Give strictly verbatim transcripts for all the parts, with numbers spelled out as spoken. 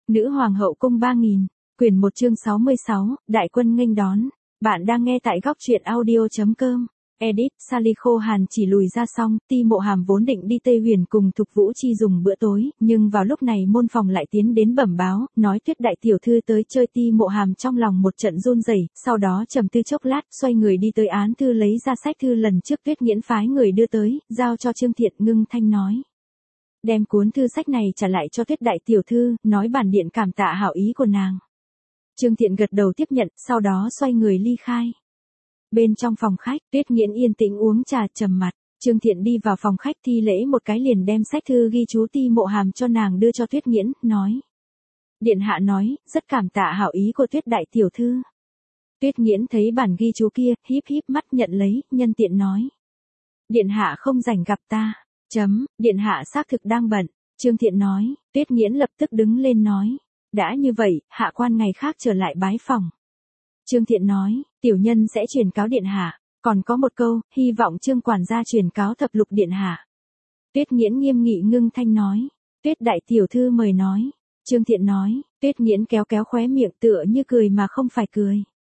Nữ hoàng hậu cung ba nghìn, quyển một chương sáu mươi sáu, đại quân nghênh đón. Bạn đang nghe tại góc truyện audio chấm com. Edit, Sally khô hàn chỉ lùi ra xong, Ti Mộ Hàm vốn định đi Tây Huyền cùng Thục Vũ Chi dùng bữa tối, nhưng vào lúc này môn phòng lại tiến đến bẩm báo, nói Tuyết đại tiểu thư tới chơi. Ti Mộ Hàm trong lòng một trận run rẩy, sau đó trầm tư chốc lát, xoay người đi tới án thư lấy ra sách thư lần trước Tuyết Nghiễn phái người đưa tới, giao cho Trương Thiện, ngưng thanh nói: đem cuốn thư sách này trả lại cho Tuyết đại tiểu thư, nói bản điện cảm tạ hảo ý của nàng. Trương Thiện gật đầu tiếp nhận, sau đó xoay người ly khai. Bên trong phòng khách, Tuyết Nghiễn yên tĩnh uống trà trầm mặt. Trương Thiện đi vào phòng khách thi lễ một cái liền đem sách thư ghi chú Ti Mộ Hàm cho nàng đưa cho Tuyết Nghiễn, nói: điện hạ nói, rất cảm tạ hảo ý của Tuyết đại tiểu thư. Tuyết Nghiễn thấy bản ghi chú kia, híp híp mắt nhận lấy, nhân tiện nói: điện hạ không rảnh gặp ta. Chấm, điện hạ xác thực đang bận. Trương Thiện nói. Tuyết Nghiễn lập tức đứng lên nói: đã như vậy, hạ quan ngày khác trở lại bái phòng. Trương Thiện nói: tiểu nhân sẽ truyền cáo điện hạ, còn có một câu, hy vọng Trương quản gia truyền cáo thập lục điện hạ. Tuyết Nghiễn nghiêm nghị ngưng thanh nói: Tuyết đại tiểu thư mời nói. Trương Thiện nói. Tuyết Nghiễn kéo kéo khóe miệng tựa như cười mà không phải cười.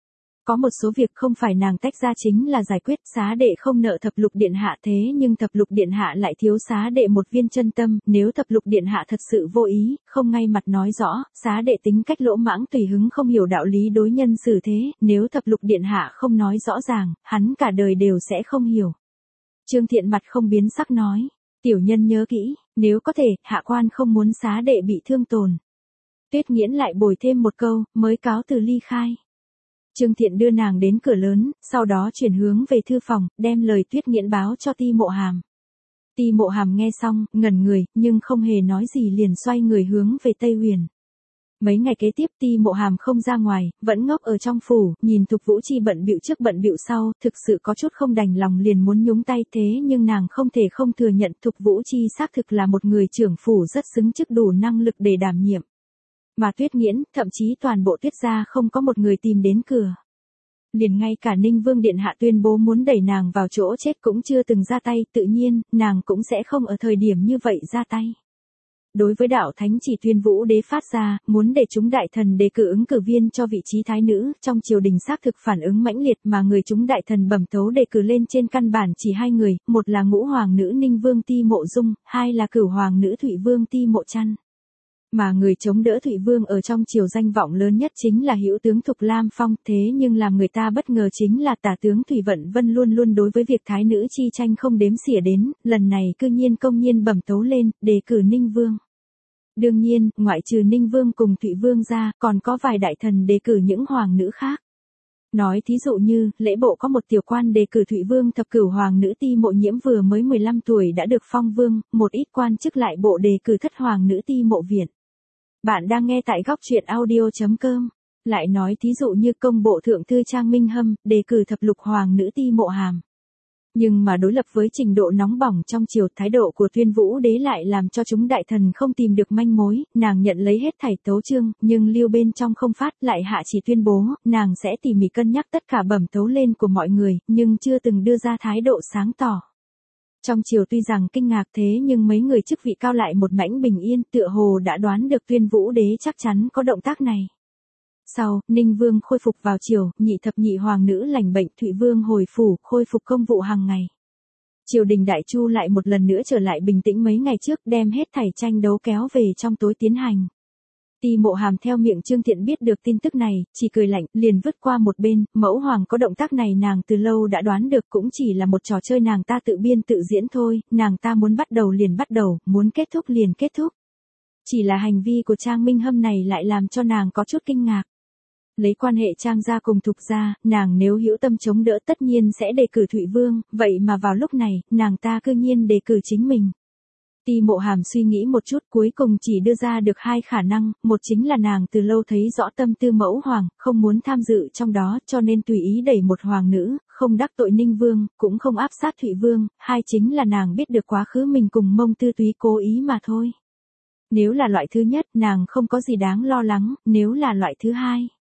Có một số việc không phải nàng tách ra chính là giải quyết. Xá đệ không nợ thập lục điện hạ, thế nhưng thập lục điện hạ lại thiếu xá đệ một viên chân tâm, nếu thập lục điện hạ thật sự vô ý, không ngay mặt nói rõ, xá đệ tính cách lỗ mãng tùy hứng không hiểu đạo lý đối nhân xử thế, nếu thập lục điện hạ không nói rõ ràng, hắn cả đời đều sẽ không hiểu. Trương Thiện mặt không biến sắc nói: tiểu nhân nhớ kỹ, nếu có thể, hạ quan không muốn xá đệ bị thương tổn. Tuyết Nghiễn lại bồi thêm một câu, mới cáo từ ly khai. Trương Thiện đưa nàng đến cửa lớn, sau đó chuyển hướng về thư phòng, đem lời Tuyết Nghiễn báo cho Ti Mộ Hàm. Ti Mộ Hàm nghe xong, ngẩn người, nhưng không hề nói gì liền xoay người hướng về Tây Huyền. Mấy ngày kế tiếp Ti Mộ Hàm không ra ngoài, vẫn ngốc ở trong phủ, nhìn Thục Vũ Chi bận bịu trước bận bịu sau, thực sự có chút không đành lòng liền muốn nhúng tay, thế nhưng nàng không thể không thừa nhận Thục Vũ Chi xác thực là một người trưởng phủ rất xứng chức đủ năng lực để đảm nhiệm. Mà Tuyết Nghiễn, thậm chí toàn bộ Tuyết gia không có một người tìm đến cửa. Liền ngay cả Ninh Vương điện hạ tuyên bố muốn đẩy nàng vào chỗ chết cũng chưa từng ra tay, tự nhiên, nàng cũng sẽ không ở thời điểm như vậy ra tay. Đối với đạo thánh chỉ Tuyên Vũ đế phát ra, muốn để chúng đại thần đề cử ứng cử viên cho vị trí thái nữ, trong triều đình xác thực phản ứng mãnh liệt, mà người chúng đại thần bẩm tấu đề cử lên trên căn bản chỉ hai người, một là ngũ hoàng nữ Ninh Vương Ti Mộ Dung, hai là cửu hoàng nữ Thụy Vương Ti Mộ Chăn. Mà người chống đỡ Thụy Vương ở trong triều danh vọng lớn nhất chính là hữu tướng Thục Lam Phong, thế nhưng làm người ta bất ngờ chính là tả tướng Thủy Vận Vân luôn luôn đối với việc thái nữ chi tranh không đếm xỉa đến, lần này cư nhiên công nhiên bẩm tấu lên, đề cử Ninh Vương. Đương nhiên, ngoại trừ Ninh Vương cùng Thụy Vương ra, còn có vài đại thần đề cử những hoàng nữ khác. Nói thí dụ như, lễ bộ có một tiểu quan đề cử Thụy Vương thập cửu hoàng nữ Ti Mộ Nhiễm vừa mới mười lăm tuổi đã được phong vương, một ít quan chức lại bộ đề cử thất hoàng nữ Ti Mộ Viện. Bạn đang nghe tại góc truyện audio chấm com. Lại nói thí dụ như công bộ thượng thư Trang Minh Hâm, đề cử thập lục hoàng nữ Ti Mộ Hàm. Nhưng mà đối lập với trình độ nóng bỏng trong triều, thái độ của Tuyên Vũ đế lại làm cho chúng đại thần không tìm được manh mối, nàng nhận lấy hết thảy tấu chương, nhưng lưu bên trong không phát, lại hạ chỉ tuyên bố, nàng sẽ tỉ mỉ cân nhắc tất cả bẩm tấu lên của mọi người, nhưng chưa từng đưa ra thái độ sáng tỏ. Trong triều tuy rằng kinh ngạc thế nhưng mấy người chức vị cao lại một mảnh bình yên, tựa hồ đã đoán được Tuyên Vũ đế chắc chắn có động tác này. Sau, Ninh Vương khôi phục vào triều, nhị thập nhị hoàng nữ lành bệnh, Thụy Vương hồi phủ, khôi phục công vụ hàng ngày. Triều đình Đại Chu lại một lần nữa trở lại bình tĩnh mấy ngày trước, đem hết thảy tranh đấu kéo về trong tối tiến hành. Ti Mộ Hàm theo miệng Trương Thiện biết được tin tức này, chỉ cười lạnh, liền vứt qua một bên, mẫu hoàng có động tác này nàng từ lâu đã đoán được, cũng chỉ là một trò chơi nàng ta tự biên tự diễn thôi, nàng ta muốn bắt đầu liền bắt đầu, muốn kết thúc liền kết thúc. Chỉ là hành vi của Trang Minh Hâm này lại làm cho nàng có chút kinh ngạc. Lấy quan hệ Trang gia cùng Thục gia, nàng nếu hữu tâm chống đỡ tất nhiên sẽ đề cử Thụy Vương, vậy mà vào lúc này, nàng ta cư nhiên đề cử chính mình. Ti Mộ Hàm suy nghĩ một chút cuối cùng chỉ đưa ra được hai khả năng, một chính là nàng từ lâu thấy rõ tâm tư mẫu hoàng, không muốn tham dự trong đó cho nên tùy ý đẩy một hoàng nữ, không đắc tội Ninh Vương, cũng không áp sát Thụy Vương, hai chính là nàng biết được quá khứ mình cùng Mông Tư Túy cố ý mà thôi. Nếu là loại thứ nhất nàng không có gì đáng lo lắng, nếu là loại thứ hai.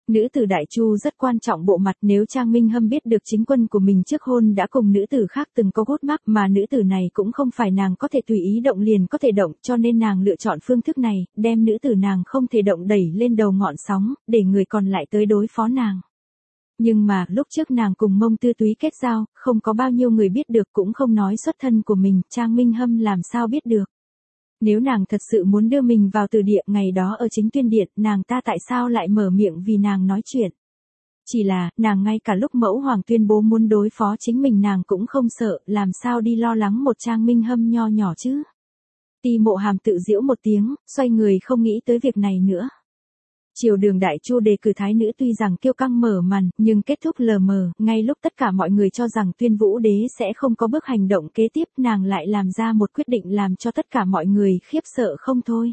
Nữ tử Đại Chu rất quan trọng bộ mặt, nếu Trang Minh Hâm biết được chính quân của mình trước hôn đã cùng nữ tử khác từng có gút mắc, mà nữ tử này cũng không phải nàng có thể tùy ý động liền có thể động, cho nên nàng lựa chọn phương thức này, đem nữ tử nàng không thể động đẩy lên đầu ngọn sóng, để người còn lại tới đối phó nàng. Nhưng mà, lúc trước nàng cùng Mông Tư Túy kết giao, không có bao nhiêu người biết được, cũng không nói xuất thân của mình, Trang Minh Hâm làm sao biết được. Nếu nàng thật sự muốn đưa mình vào từ địa ngày đó ở Chính Tuyên Điện, nàng ta tại sao lại mở miệng vì nàng nói chuyện? Chỉ là, nàng ngay cả lúc Mẫu Hoàng tuyên bố muốn đối phó chính mình nàng cũng không sợ, làm sao đi lo lắng một Trang Minh Hâm nho nhỏ chứ? Ti Mộ Hàm tự giễu một tiếng, xoay người không nghĩ tới việc này nữa. Triều đường Đại Chu đề cử thái nữ tuy rằng kiêu căng mở màn, nhưng kết thúc lờ mờ, ngay lúc tất cả mọi người cho rằng Tuyên Vũ Đế sẽ không có bước hành động kế tiếp, nàng lại làm ra một quyết định làm cho tất cả mọi người khiếp sợ không thôi.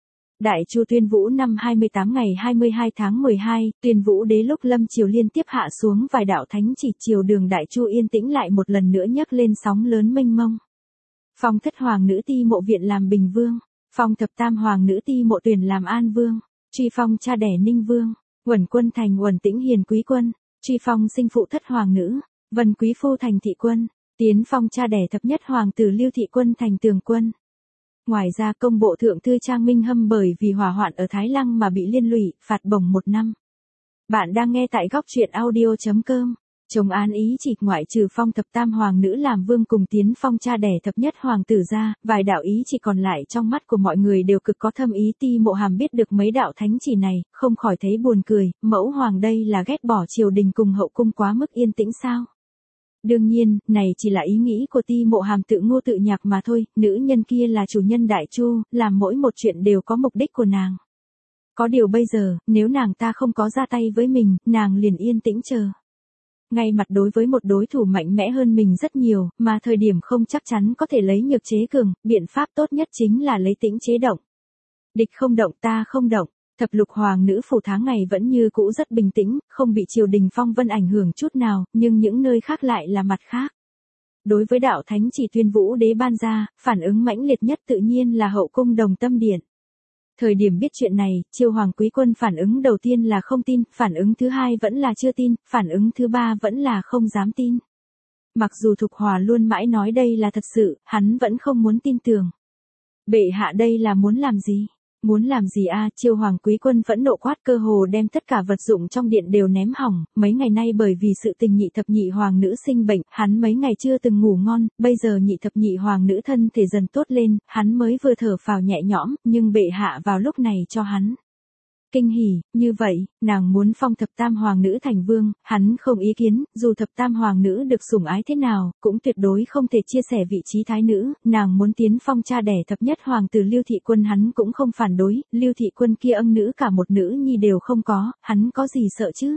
Đại Chu Tuyên Vũ năm hai mươi tám ngày hai mươi hai tháng mười hai, Tuyên Vũ Đế lúc lâm triều liên tiếp hạ xuống vài đạo thánh chỉ, triều đường Đại Chu yên tĩnh lại một lần nữa nhấc lên sóng lớn mênh mông. Phong thất hoàng nữ Ti Mộ Viện làm Bình Vương, phong thập tam hoàng nữ Ti Mộ Tuyển làm An Vương. Truy phong cha đẻ Ninh Vương, Uẩn Quân thành Uẩn Tĩnh Hiền Quý Quân, truy phong sinh phụ thất hoàng nữ, Vân Quý Phu thành Thị Quân, tiến phong cha đẻ thập nhất hoàng tử Lưu Thị Quân thành Tường Quân. Ngoài ra công bộ thượng thư Trang Minh Hâm bởi vì hỏa hoạn ở Thái Lăng mà bị liên lụy, phạt bổng một năm. Bạn đang nghe tại góc truyện audio chấm com. Chồng án ý chỉ ngoại trừ phong thập tam hoàng nữ làm vương cùng tiến phong cha đẻ thập nhất hoàng tử ra, vài đạo ý chỉ còn lại trong mắt của mọi người đều cực có thâm ý. Ti Mộ Hàm biết được mấy đạo thánh chỉ này, không khỏi thấy buồn cười, Mẫu Hoàng đây là ghét bỏ triều đình cùng hậu cung quá mức yên tĩnh sao? Đương nhiên, này chỉ là ý nghĩ của Ti Mộ Hàm tự ngô tự nhạc mà thôi, nữ nhân kia là chủ nhân Đại Chu, làm mỗi một chuyện đều có mục đích của nàng. Có điều bây giờ, nếu nàng ta không có ra tay với mình, nàng liền yên tĩnh chờ. Ngay mặt đối với một đối thủ mạnh mẽ hơn mình rất nhiều, mà thời điểm không chắc chắn có thể lấy nhược chế cường, biện pháp tốt nhất chính là lấy tĩnh chế động. Địch không động ta không động, thập lục hoàng nữ phủ tháng ngày vẫn như cũ rất bình tĩnh, không bị triều đình phong vân ảnh hưởng chút nào, nhưng những nơi khác lại là mặt khác. Đối với đạo thánh chỉ Tuyên Vũ Đế ban ra, phản ứng mãnh liệt nhất tự nhiên là hậu cung Đồng Tâm Điện. Thời điểm biết chuyện này, Chiêu Hoàng Quý Quân phản ứng đầu tiên là không tin, phản ứng thứ hai vẫn là chưa tin, phản ứng thứ ba vẫn là không dám tin. Mặc dù Thục Hòa luôn mãi nói đây là thật sự, hắn vẫn không muốn tin tưởng. Bệ hạ đây là muốn làm gì? Muốn làm gì a? À? Chiêu Hoàng Quý Quân phẫn nộ quát, cơ hồ đem tất cả vật dụng trong điện đều ném hỏng, mấy ngày nay bởi vì sự tình nhị thập nhị hoàng nữ sinh bệnh, hắn mấy ngày chưa từng ngủ ngon, bây giờ nhị thập nhị hoàng nữ thân thể dần tốt lên, hắn mới vừa thở phào nhẹ nhõm, nhưng bệ hạ vào lúc này cho hắn kinh hỉ, như vậy, nàng muốn phong thập tam hoàng nữ thành vương, hắn không ý kiến, dù thập tam hoàng nữ được sủng ái thế nào, cũng tuyệt đối không thể chia sẻ vị trí thái nữ, nàng muốn tiến phong cha đẻ thập nhất hoàng tử Lưu Thị Quân hắn cũng không phản đối, Lưu Thị Quân kia ân nữ cả một nữ nhi đều không có, hắn có gì sợ chứ?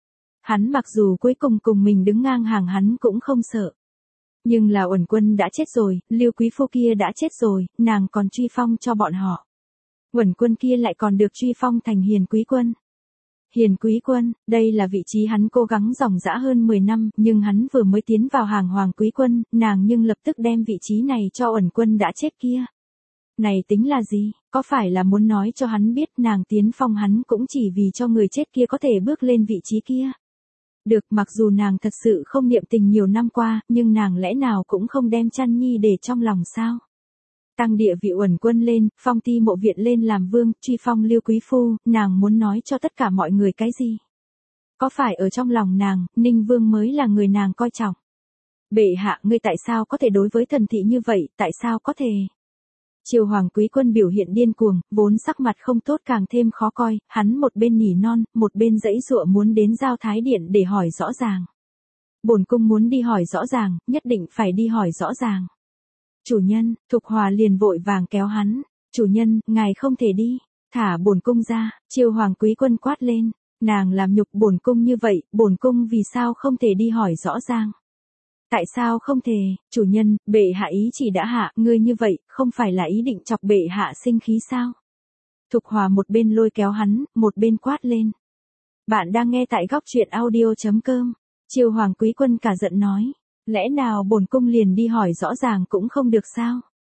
Hắn mặc dù cuối cùng cùng mình đứng ngang hàng hắn cũng không sợ. Nhưng là Uẩn Quân đã chết rồi, Lưu Quý Phu kia đã chết rồi, nàng còn truy phong cho bọn họ. Uẩn Quân kia lại còn được truy phong thành Hiền Quý Quân. Hiền Quý Quân, đây là vị trí hắn cố gắng dòng dã hơn mười năm, nhưng hắn vừa mới tiến vào hàng Hoàng Quý Quân, nàng nhưng lập tức đem vị trí này cho Uẩn Quân đã chết kia. Này tính là gì, có phải là muốn nói cho hắn biết nàng tiến phong hắn cũng chỉ vì cho người chết kia có thể bước lên vị trí kia. Được, mặc dù nàng thật sự không niệm tình nhiều năm qua, nhưng nàng lẽ nào cũng không đem Chăn Nhi để trong lòng sao? Tăng địa vị Uẩn Quân lên, phong Ti Mộ Viện lên làm vương, truy phong Lưu Quý Phu, nàng muốn nói cho tất cả mọi người cái gì? Có phải ở trong lòng nàng, Ninh Vương mới là người nàng coi trọng? Bệ hạ, ngươi tại sao có thể đối với thần thị như vậy, tại sao có thể? Triều Hoàng Quý Quân biểu hiện điên cuồng, vốn sắc mặt không tốt càng thêm khó coi, hắn một bên nỉ non, một bên giãy giụa muốn đến Giao Thái Điện để hỏi rõ ràng. Bổn cung muốn đi hỏi rõ ràng, nhất định phải đi hỏi rõ ràng. Chủ nhân, Thục Hòa liền vội vàng kéo hắn, chủ nhân, ngài không thể đi, thả bổn cung ra, Triều Hoàng Quý Quân quát lên, nàng làm nhục bổn cung như vậy, bổn cung vì sao không thể đi hỏi rõ ràng? Tại sao không thể, chủ nhân, bệ hạ ý chỉ đã hạ, ngươi như vậy, không phải là ý định chọc bệ hạ sinh khí sao? Thục Hòa một bên lôi kéo hắn, một bên quát lên. Bạn đang nghe tại góc truyện audio chấm com, Triều Hoàng Quý Quân cả giận nói, lẽ nào bổn cung liền đi hỏi rõ ràng cũng không được sao?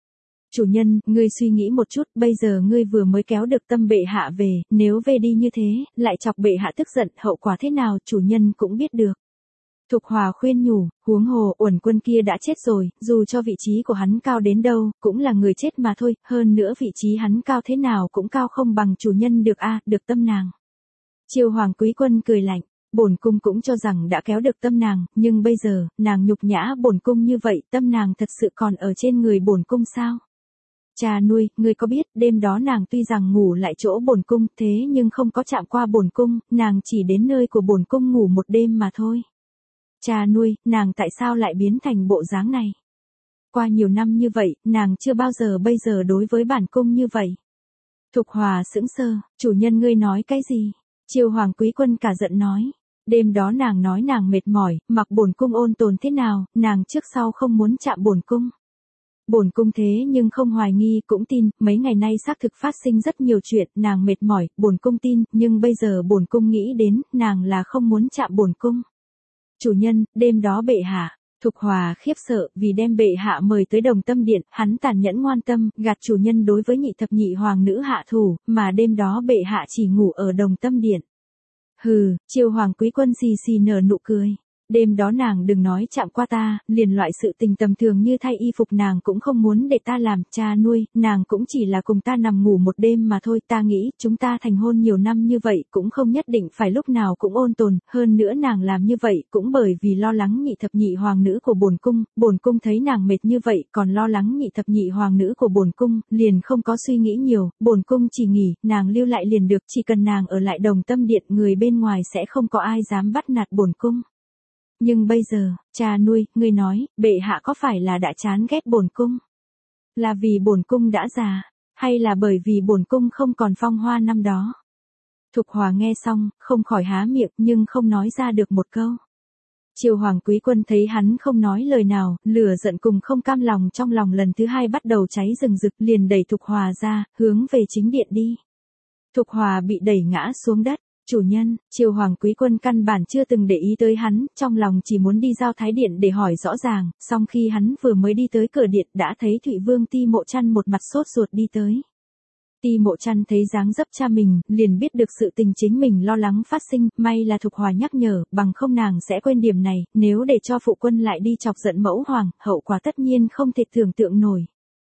Chủ nhân, ngươi suy nghĩ một chút, bây giờ ngươi vừa mới kéo được tâm bệ hạ về, nếu về đi như thế, lại chọc bệ hạ tức giận, hậu quả thế nào chủ nhân cũng biết được. Thục Hòa khuyên nhủ, huống hồ, Uẩn Quân kia đã chết rồi, dù cho vị trí của hắn cao đến đâu, cũng là người chết mà thôi, hơn nữa vị trí hắn cao thế nào cũng cao không bằng chủ nhân được a, được tâm nàng. Chiêu Hoàng Quý Quân cười lạnh, bổn cung cũng cho rằng đã kéo được tâm nàng, nhưng bây giờ, nàng nhục nhã bổn cung như vậy, tâm nàng thật sự còn ở trên người bổn cung sao? Cha nuôi, ngươi có biết, đêm đó nàng tuy rằng ngủ lại chỗ bổn cung, thế nhưng không có chạm qua bổn cung, nàng chỉ đến nơi của bổn cung ngủ một đêm mà thôi. Cha nuôi, nàng tại sao lại biến thành bộ dáng này? Qua nhiều năm như vậy, nàng chưa bao giờ bây giờ đối với bản cung như vậy. Thục Hòa sững sờ, chủ nhân ngươi nói cái gì? Chiêu Hoàng Quý Quân cả giận nói. Đêm đó nàng nói nàng mệt mỏi, mặc bổn cung ôn tồn thế nào, nàng trước sau không muốn chạm bổn cung. Bổn cung thế nhưng không hoài nghi cũng tin, mấy ngày nay xác thực phát sinh rất nhiều chuyện, nàng mệt mỏi, bổn cung tin, nhưng bây giờ bổn cung nghĩ đến, nàng là không muốn chạm bổn cung. Chủ nhân, đêm đó bệ hạ, Thục Hòa khiếp sợ, vì đem bệ hạ mời tới Đồng Tâm Điện, hắn tàn nhẫn ngoan tâm, gạt chủ nhân đối với nhị thập nhị hoàng nữ hạ thủ, mà đêm đó bệ hạ chỉ ngủ ở Đồng Tâm Điện. Hừ, Chiêu Hoàng Quý Quân xì xì nở nụ cười. Đêm đó nàng đừng nói chạm qua ta, liền loại sự tình tầm thường như thay y phục nàng cũng không muốn để ta làm, cha nuôi, nàng cũng chỉ là cùng ta nằm ngủ một đêm mà thôi, ta nghĩ, chúng ta thành hôn nhiều năm như vậy cũng không nhất định phải lúc nào cũng ôn tồn, hơn nữa nàng làm như vậy cũng bởi vì lo lắng nhị thập nhị hoàng nữ của bổn cung, bổn cung thấy nàng mệt như vậy, còn lo lắng nhị thập nhị hoàng nữ của bổn cung, liền không có suy nghĩ nhiều, bổn cung chỉ nghỉ, nàng lưu lại liền được, chỉ cần nàng ở lại Đồng Tâm Điện, người bên ngoài sẽ không có ai dám bắt nạt bổn cung. Nhưng bây giờ, cha nuôi, ngươi nói, bệ hạ có phải là đã chán ghét bổn cung? Là vì bổn cung đã già, hay là bởi vì bổn cung không còn phong hoa năm đó? Thục Hòa nghe xong, không khỏi há miệng nhưng không nói ra được một câu. Chiêu Hoàng Quý Quân thấy hắn không nói lời nào, lửa giận cùng không cam lòng trong lòng lần thứ hai bắt đầu cháy rừng rực, liền đẩy Thục Hòa ra, hướng về chính điện đi. Thục Hòa bị đẩy ngã xuống đất. Chủ nhân, Chiêu Hoàng Quý Quân căn bản chưa từng để ý tới hắn, trong lòng chỉ muốn đi giao thái điện để hỏi rõ ràng, song khi hắn vừa mới đi tới cửa điện đã thấy Thụy Vương Ti Mộ Chăn một mặt sốt ruột đi tới. Ti Mộ Chăn thấy dáng dấp cha mình, liền biết được sự tình chính mình lo lắng phát sinh, may là Thục Hòa nhắc nhở, bằng không nàng sẽ quên điểm này, nếu để cho phụ quân lại đi chọc giận mẫu hoàng, hậu quả tất nhiên không thể tưởng tượng nổi.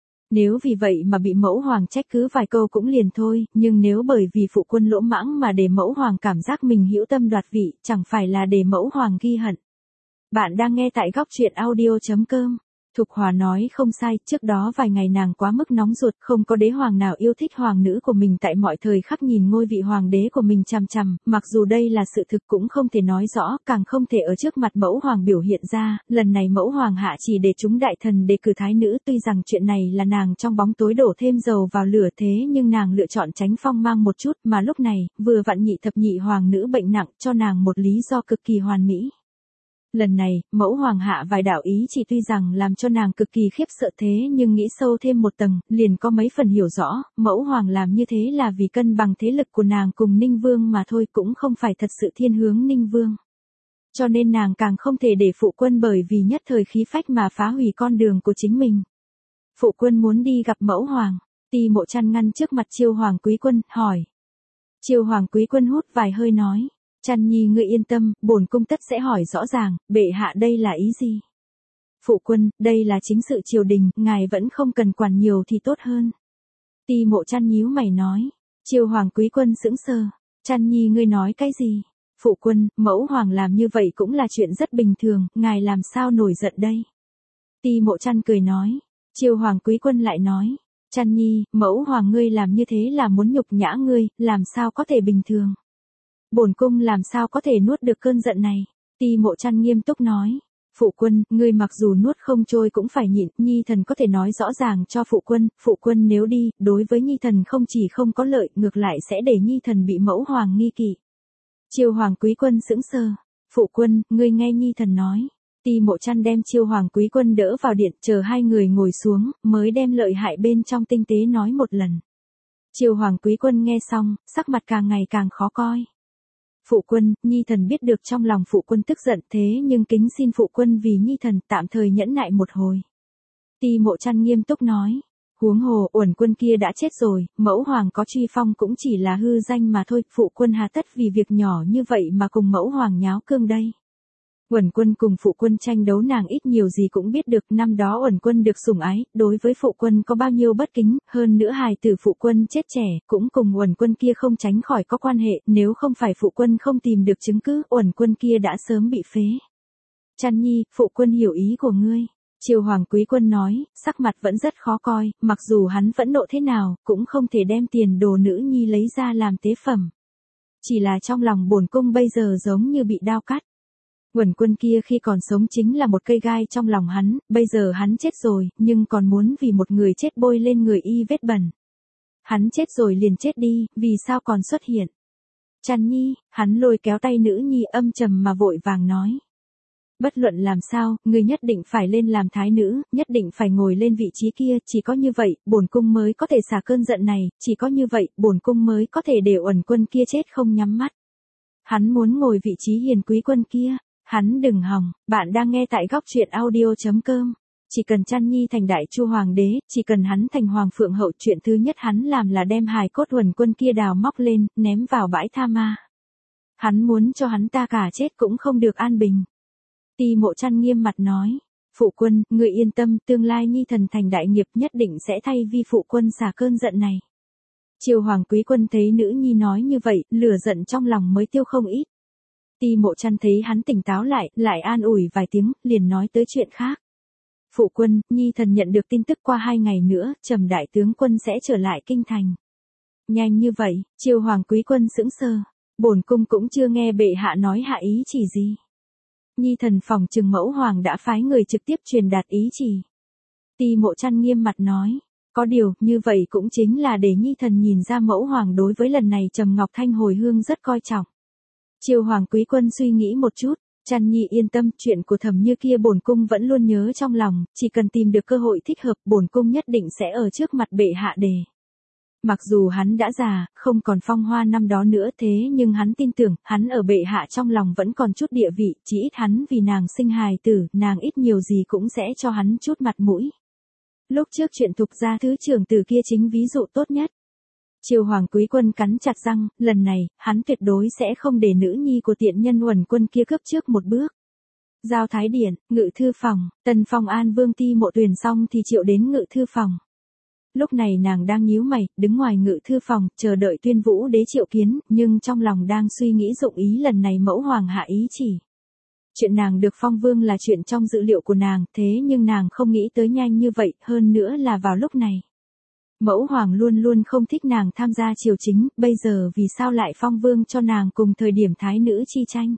Nếu vì vậy mà bị mẫu hoàng trách cứ vài câu cũng liền thôi, nhưng nếu bởi vì phụ quân lỗ mãng mà để mẫu hoàng cảm giác mình hữu tâm đoạt vị, chẳng phải là để mẫu hoàng ghi hận. Bạn đang nghe tại góc truyện audio chấm com. Thục Hòa nói không sai, trước đó vài ngày nàng quá mức nóng ruột, không có đế hoàng nào yêu thích hoàng nữ của mình tại mọi thời khắc nhìn ngôi vị hoàng đế của mình chằm chằm, mặc dù đây là sự thực cũng không thể nói rõ, càng không thể ở trước mặt mẫu hoàng biểu hiện ra, lần này mẫu hoàng hạ chỉ để chúng đại thần đề cử thái nữ, tuy rằng chuyện này là nàng trong bóng tối đổ thêm dầu vào lửa thế nhưng nàng lựa chọn tránh phong mang một chút, mà lúc này, vừa vặn nhị thập nhị hoàng nữ bệnh nặng, cho nàng một lý do cực kỳ hoàn mỹ. Lần này, mẫu hoàng hạ vài đạo ý chỉ tuy rằng làm cho nàng cực kỳ khiếp sợ thế nhưng nghĩ sâu thêm một tầng, liền có mấy phần hiểu rõ, mẫu hoàng làm như thế là vì cân bằng thế lực của nàng cùng Ninh Vương mà thôi, cũng không phải thật sự thiên hướng Ninh Vương. Cho nên nàng càng không thể để phụ quân bởi vì nhất thời khí phách mà phá hủy con đường của chính mình. Phụ quân muốn đi gặp mẫu hoàng, Ti Mộ Chăn ngăn trước mặt Chiêu Hoàng Quý Quân, hỏi. Chiêu Hoàng Quý Quân hút vài hơi nói. Chăn nhi ngươi yên tâm, bổn cung tất sẽ hỏi rõ ràng, bệ hạ đây là ý gì? Phụ quân, đây là chính sự triều đình, ngài vẫn không cần quản nhiều thì tốt hơn. Ti Mộ Chăn nhíu mày nói. Chiêu Hoàng Quý Quân sững sờ. Chăn nhi ngươi nói cái gì? Phụ quân, mẫu hoàng làm như vậy cũng là chuyện rất bình thường, ngài làm sao nổi giận đây? Ti Mộ Chăn cười nói. Chiêu Hoàng Quý Quân lại nói. Chăn nhi, mẫu hoàng ngươi làm như thế là muốn nhục nhã ngươi, làm sao có thể bình thường? Bổn cung làm sao có thể nuốt được cơn giận này? Ti Mộ Chăn nghiêm túc nói. Phụ quân, ngươi mặc dù nuốt không trôi cũng phải nhịn, nhi thần có thể nói rõ ràng cho phụ quân, phụ quân nếu đi, đối với nhi thần không chỉ không có lợi, ngược lại sẽ để nhi thần bị mẫu hoàng nghi kỵ. Chiêu Hoàng Quý Quân sững sờ. Phụ quân, ngươi nghe nhi thần nói. Ti Mộ Chăn đem Chiêu Hoàng Quý Quân đỡ vào điện, chờ hai người ngồi xuống, mới đem lợi hại bên trong tinh tế nói một lần. Chiêu Hoàng Quý Quân nghe xong, sắc mặt càng ngày càng khó coi. Phụ quân, nhi thần biết được trong lòng phụ quân tức giận thế nhưng kính xin phụ quân vì nhi thần tạm thời nhẫn nại một hồi. Ti Mộ Chăn nghiêm túc nói. Huống hồ, Uẩn Quân kia đã chết rồi, Mẫu Hoàng có truy phong cũng chỉ là hư danh mà thôi, phụ quân hà tất vì việc nhỏ như vậy mà cùng Mẫu Hoàng nháo cương đây. Uẩn Quân cùng phụ quân tranh đấu nàng ít nhiều gì cũng biết được, năm đó Uẩn Quân được sủng ái, đối với phụ quân có bao nhiêu bất kính, hơn nữa hài tử phụ quân chết trẻ, cũng cùng Uẩn Quân kia không tránh khỏi có quan hệ, nếu không phải phụ quân không tìm được chứng cứ, Uẩn Quân kia đã sớm bị phế. Trăn Nhi, phụ quân hiểu ý của ngươi. Triều Hoàng Quý Quân nói, sắc mặt vẫn rất khó coi, mặc dù hắn phẫn nộ thế nào, cũng không thể đem tiền đồ nữ nhi lấy ra làm tế phẩm. Chỉ là trong lòng bổn cung bây giờ giống như bị đao cắt. Uẩn Quân kia khi còn sống chính là một cây gai trong lòng hắn, bây giờ hắn chết rồi, nhưng còn muốn vì một người chết bôi lên người y vết bẩn. Hắn chết rồi liền chết đi, vì sao còn xuất hiện? Trăn Nhi, hắn lôi kéo tay nữ nhi âm trầm mà vội vàng nói. Bất luận làm sao, ngươi nhất định phải lên làm thái nữ, nhất định phải ngồi lên vị trí kia, chỉ có như vậy, bổn cung mới có thể xả cơn giận này, chỉ có như vậy, bổn cung mới có thể để Uẩn Quân kia chết không nhắm mắt. Hắn muốn ngồi vị trí hiền quý quân kia, hắn đừng hòng, bạn đang nghe tại góc truyện audio chấm com. Chỉ cần Trăn Nhi thành đại chu hoàng đế, chỉ cần hắn thành hoàng phượng hậu, chuyện thứ nhất hắn làm là đem hài cốt Uẩn Quân kia đào móc lên, ném vào bãi tha ma. Hắn muốn cho hắn ta cả chết cũng không được an bình. Ti Mộ Trăn nghiêm mặt nói, phụ quân, người yên tâm, tương lai Nhi thần thành đại nghiệp nhất định sẽ thay vi phụ quân xả cơn giận này. Triều Hoàng Quý Quân thấy nữ nhi nói như vậy, lửa giận trong lòng mới tiêu không ít. Ti Mộ Trăn thấy hắn tỉnh táo lại, lại an ủi vài tiếng, liền nói tới chuyện khác. Phụ quân, Nhi thần nhận được tin tức qua hai ngày nữa, Trầm đại tướng quân sẽ trở lại kinh thành. Nhanh như vậy, Triều Hoàng Quý Quân sững sờ, bổn cung cũng chưa nghe bệ hạ nói hạ ý chỉ gì. Nhi thần phòng trừng Mẫu Hoàng đã phái người trực tiếp truyền đạt ý chỉ. Ti Mộ Trăn nghiêm mặt nói, có điều, như vậy cũng chính là để Nhi thần nhìn ra Mẫu Hoàng đối với lần này Trầm Ngọc Thanh hồi hương rất coi trọng. Triều Hoàng Quý Quân suy nghĩ một chút, Trăn Nhi yên tâm, chuyện của Thẩm Như kia bổn cung vẫn luôn nhớ trong lòng, chỉ cần tìm được cơ hội thích hợp, bổn cung nhất định sẽ ở trước mặt bệ hạ đề. Mặc dù hắn đã già, không còn phong hoa năm đó nữa, thế nhưng hắn tin tưởng, hắn ở bệ hạ trong lòng vẫn còn chút địa vị, chỉ ít hắn vì nàng sinh hài tử, nàng ít nhiều gì cũng sẽ cho hắn chút mặt mũi. Lúc trước chuyện Thục gia thứ trưởng tử kia chính ví dụ tốt nhất. Triều Hoàng Quý Quân cắn chặt răng, lần này, hắn tuyệt đối sẽ không để nữ nhi của tiện nhân Uẩn Quân kia cướp trước một bước. Giao Thái Điện, Ngự Thư Phòng, Tần Phong An Vương Ti Mộ tuyển xong thì triệu đến Ngự Thư Phòng. Lúc này nàng đang nhíu mày, đứng ngoài Ngự Thư Phòng, chờ đợi Tuyên Vũ Đế triệu kiến, nhưng trong lòng đang suy nghĩ dụng ý lần này Mẫu Hoàng hạ ý chỉ. Chuyện nàng được phong vương là chuyện trong dự liệu của nàng, thế nhưng nàng không nghĩ tới nhanh như vậy, hơn nữa là vào lúc này. Mẫu Hoàng luôn luôn không thích nàng tham gia triều chính, bây giờ vì sao lại phong vương cho nàng cùng thời điểm thái nữ chi tranh.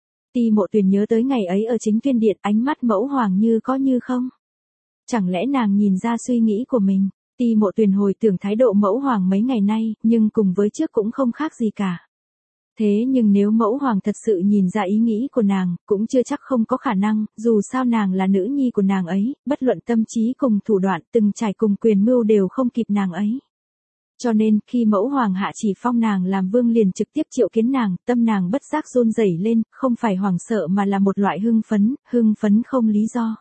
Ti Mộ Tuyền nhớ tới ngày ấy ở Chính Tuyên Điện, ánh mắt Mẫu Hoàng như có như không. Chẳng lẽ nàng nhìn ra suy nghĩ của mình. Ti Mộ Tuyền hồi tưởng thái độ Mẫu Hoàng mấy ngày nay, nhưng cùng với trước cũng không khác gì cả. Thế nhưng nếu Mẫu Hoàng thật sự nhìn ra ý nghĩ của nàng, cũng chưa chắc không có khả năng, dù sao nàng là nữ nhi của nàng ấy, bất luận tâm trí cùng thủ đoạn, từng trải cùng quyền mưu đều không kịp nàng ấy. Cho nên, khi Mẫu Hoàng hạ chỉ phong nàng làm vương liền trực tiếp triệu kiến nàng, tâm nàng bất giác run rẩy lên, không phải hoảng sợ mà là một loại hưng phấn, hưng phấn không lý do.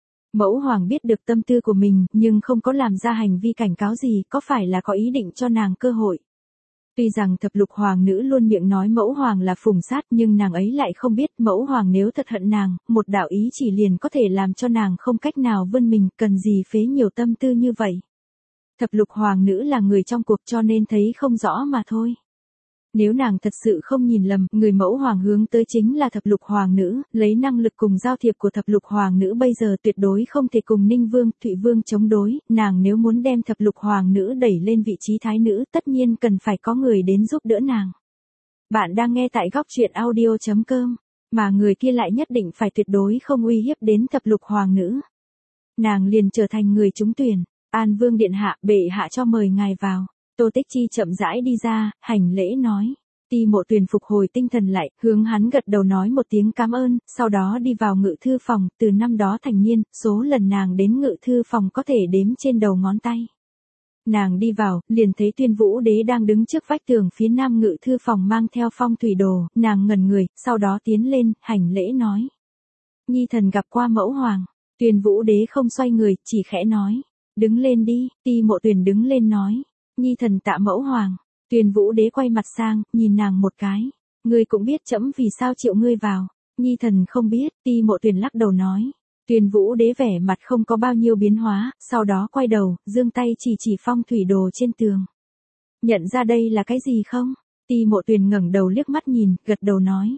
Mẫu Hoàng biết được tâm tư của mình, nhưng không có làm ra hành vi cảnh cáo gì, có phải là có ý định cho nàng cơ hội. Tuy rằng thập lục hoàng nữ luôn miệng nói Mẫu Hoàng là phùng sát, nhưng nàng ấy lại không biết Mẫu Hoàng nếu thật hận nàng, một đạo ý chỉ liền có thể làm cho nàng không cách nào vươn mình, cần gì phế nhiều tâm tư như vậy. Thập lục hoàng nữ là người trong cuộc cho nên thấy không rõ mà thôi. Nếu nàng thật sự không nhìn lầm, người Mẫu Hoàng hướng tới chính là thập lục hoàng nữ, lấy năng lực cùng giao thiệp của thập lục hoàng nữ bây giờ tuyệt đối không thể cùng Ninh Vương, Thụy Vương chống đối, nàng nếu muốn đem thập lục hoàng nữ đẩy lên vị trí thái nữ, tất nhiên cần phải có người đến giúp đỡ nàng. Bạn đang nghe tại góc truyện audio chấm com, mà người kia lại nhất định phải tuyệt đối không uy hiếp đến thập lục hoàng nữ. Nàng liền trở thành người trúng tuyển. An Vương điện hạ, bệ hạ cho mời ngài vào. Tô Tích Chi chậm rãi đi ra, hành lễ nói. Ti Mộ Tuyền phục hồi tinh thần lại, hướng hắn gật đầu nói một tiếng cảm ơn, sau đó đi vào Ngự Thư Phòng, từ năm đó thành niên, số lần nàng đến Ngự Thư Phòng có thể đếm trên đầu ngón tay. Nàng đi vào, liền thấy Tuyên Vũ Đế đang đứng trước vách tường phía nam Ngự Thư Phòng mang theo phong thủy đồ, nàng ngẩn người, sau đó tiến lên, hành lễ nói. Nhi thần gặp qua Mẫu Hoàng. Tuyên Vũ Đế không xoay người, chỉ khẽ nói. Đứng lên đi, Ti Mộ Tuyền đứng lên nói. Nhi thần tạ mẫu hoàng. Tuyền Vũ Đế quay mặt sang, nhìn nàng một cái. Ngươi cũng biết trẫm vì sao triệu ngươi vào. Nhi thần không biết, Ti Mộ Tuyền lắc đầu nói. Tuyền Vũ Đế vẻ mặt không có bao nhiêu biến hóa, sau đó quay đầu, giương tay chỉ chỉ phong thủy đồ trên tường. Nhận ra đây là cái gì không? Ti Mộ Tuyền ngẩng đầu liếc mắt nhìn, gật đầu nói.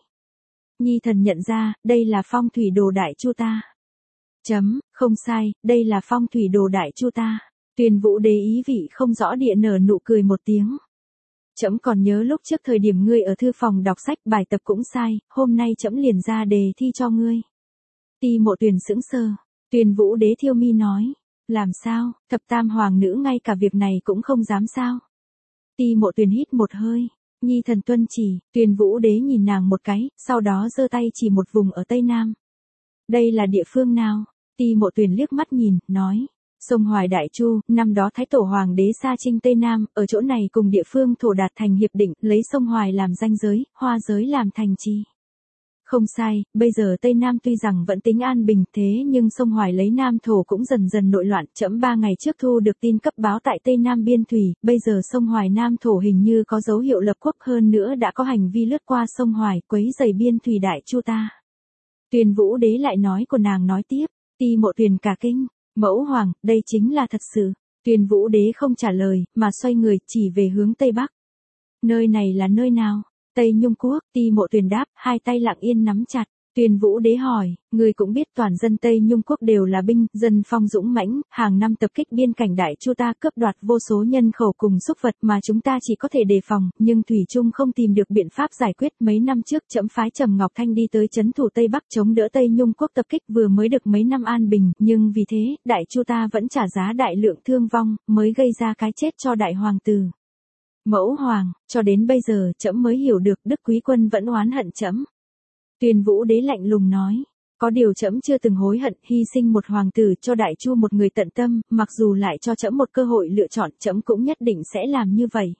Nhi thần nhận ra, đây là phong thủy đồ Đại Chu ta. Chấm, không sai, đây là phong thủy đồ Đại Chu ta. Tuyền Vũ Đế ý vị không rõ địa nở nụ cười một tiếng. Trẫm còn nhớ lúc trước thời điểm ngươi ở thư phòng đọc sách bài tập cũng sai, hôm nay trẫm liền ra đề thi cho ngươi. Ti Mộ Tuyền sững sờ. Tuyền Vũ Đế thiêu mi nói. Làm sao, thập tam hoàng nữ ngay cả việc này cũng không dám sao? Ti Mộ Tuyền hít một hơi. Nhi thần tuân chỉ. Tuyền Vũ Đế nhìn nàng một cái, sau đó giơ tay chỉ một vùng ở Tây Nam. Đây là địa phương nào? Ti Mộ Tuyền liếc mắt nhìn, nói. Sông Hoài Đại Chu, năm đó Thái Tổ Hoàng đế sa chinh Tây Nam, ở chỗ này cùng địa phương thổ đạt thành hiệp định, lấy sông Hoài làm ranh giới, hoa giới làm thành trì. Không sai, bây giờ Tây Nam tuy rằng vẫn tính an bình thế nhưng sông Hoài lấy Nam thổ cũng dần dần nội loạn. Trẫm ba ngày trước thu được tin cấp báo tại Tây Nam biên thủy, bây giờ sông Hoài Nam thổ hình như có dấu hiệu lập quốc, hơn nữa đã có hành vi lướt qua sông Hoài, quấy rầy biên thủy Đại Chu ta. Tuyền Vũ Đế lại nói của nàng nói tiếp. Ti Mộ Tuyền cả kinh. Mẫu hoàng, đây chính là thật sự. Tuyền Vũ Đế không trả lời, mà xoay người chỉ về hướng Tây Bắc. Nơi này là nơi nào? Tây Nhung Quốc. Ti Mộ Tuyền đáp, hai tay lặng yên nắm chặt. Tuyền Vũ Đế hỏi, người cũng biết toàn dân Tây Nhung Quốc đều là binh, dân phong dũng mãnh, hàng năm tập kích biên cảnh Đại Chu ta, cướp đoạt vô số nhân khẩu cùng súc vật mà chúng ta chỉ có thể đề phòng, nhưng thủy chung không tìm được biện pháp giải quyết. Mấy năm trước trẫm phái Trầm Ngọc Thanh đi tới trấn thủ Tây Bắc chống đỡ Tây Nhung Quốc tập kích, vừa mới được mấy năm an bình, nhưng vì thế, Đại Chu ta vẫn trả giá đại lượng thương vong, mới gây ra cái chết cho đại hoàng tử. Mẫu hoàng, cho đến bây giờ trẫm mới hiểu được Đức Quý Quân vẫn oán hận trẫm. Tuyền Vũ Đế lạnh lùng nói, có điều trẫm chưa từng hối hận, hy sinh một hoàng tử cho Đại Chu một người tận tâm, mặc dù lại cho trẫm một cơ hội lựa chọn, trẫm cũng nhất định sẽ làm như vậy.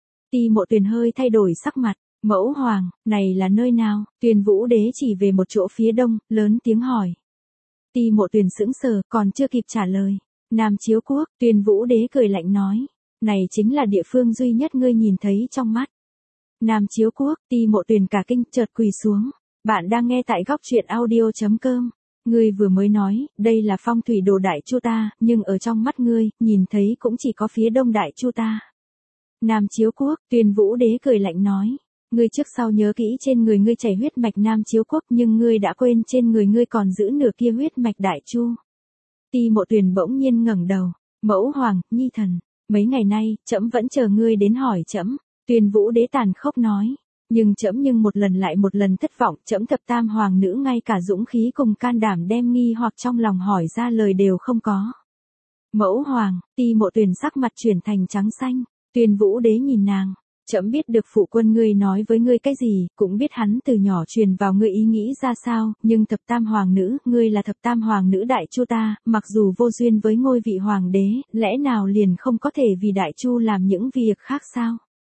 Ti Mộ Tuyền hơi thay đổi sắc mặt, mẫu hoàng, này là nơi nào? Tuyền Vũ Đế chỉ về một chỗ phía đông, lớn tiếng hỏi. Ti Mộ Tuyền sững sờ, còn chưa kịp trả lời. Nam Chiếu Quốc. Tuyền Vũ Đế cười lạnh nói, này chính là địa phương duy nhất ngươi nhìn thấy trong mắt. Nam Chiếu Quốc. Ti Mộ Tuyền cả kinh, chợt quỳ xuống. Bạn đang nghe tại góc truyện audio chấm com. Ngươi vừa mới nói, đây là phong thủy đồ Đại Chu ta, nhưng ở trong mắt ngươi, nhìn thấy cũng chỉ có phía đông Đại Chu ta. Nam Chiếu Quốc. Tuyền Vũ Đế cười lạnh nói, ngươi trước sau nhớ kỹ trên người ngươi chảy huyết mạch Nam Chiếu Quốc, nhưng ngươi đã quên trên người ngươi còn giữ nửa kia huyết mạch Đại Chu. Ti Mộ Tuyền bỗng nhiên ngẩng đầu, mẫu hoàng, nhi thần, mấy ngày nay, trẫm vẫn chờ ngươi đến hỏi trẫm. Tuyền Vũ Đế tàn khốc nói. Nhưng trẫm nhưng một lần lại một lần thất vọng, trẫm thập tam hoàng nữ ngay cả dũng khí cùng can đảm đem nghi hoặc trong lòng hỏi ra lời đều không có. Mẫu hoàng. Ti Mộ Tuyền sắc mặt chuyển thành trắng xanh. Tuyền Vũ Đế nhìn nàng, trẫm biết được phụ quân ngươi nói với ngươi cái gì, cũng biết hắn từ nhỏ truyền vào ngươi ý nghĩ ra sao, nhưng thập tam hoàng nữ, ngươi là thập tam hoàng nữ Đại Chu ta, mặc dù vô duyên với ngôi vị hoàng đế, lẽ nào liền không có thể vì Đại Chu làm những việc khác sao?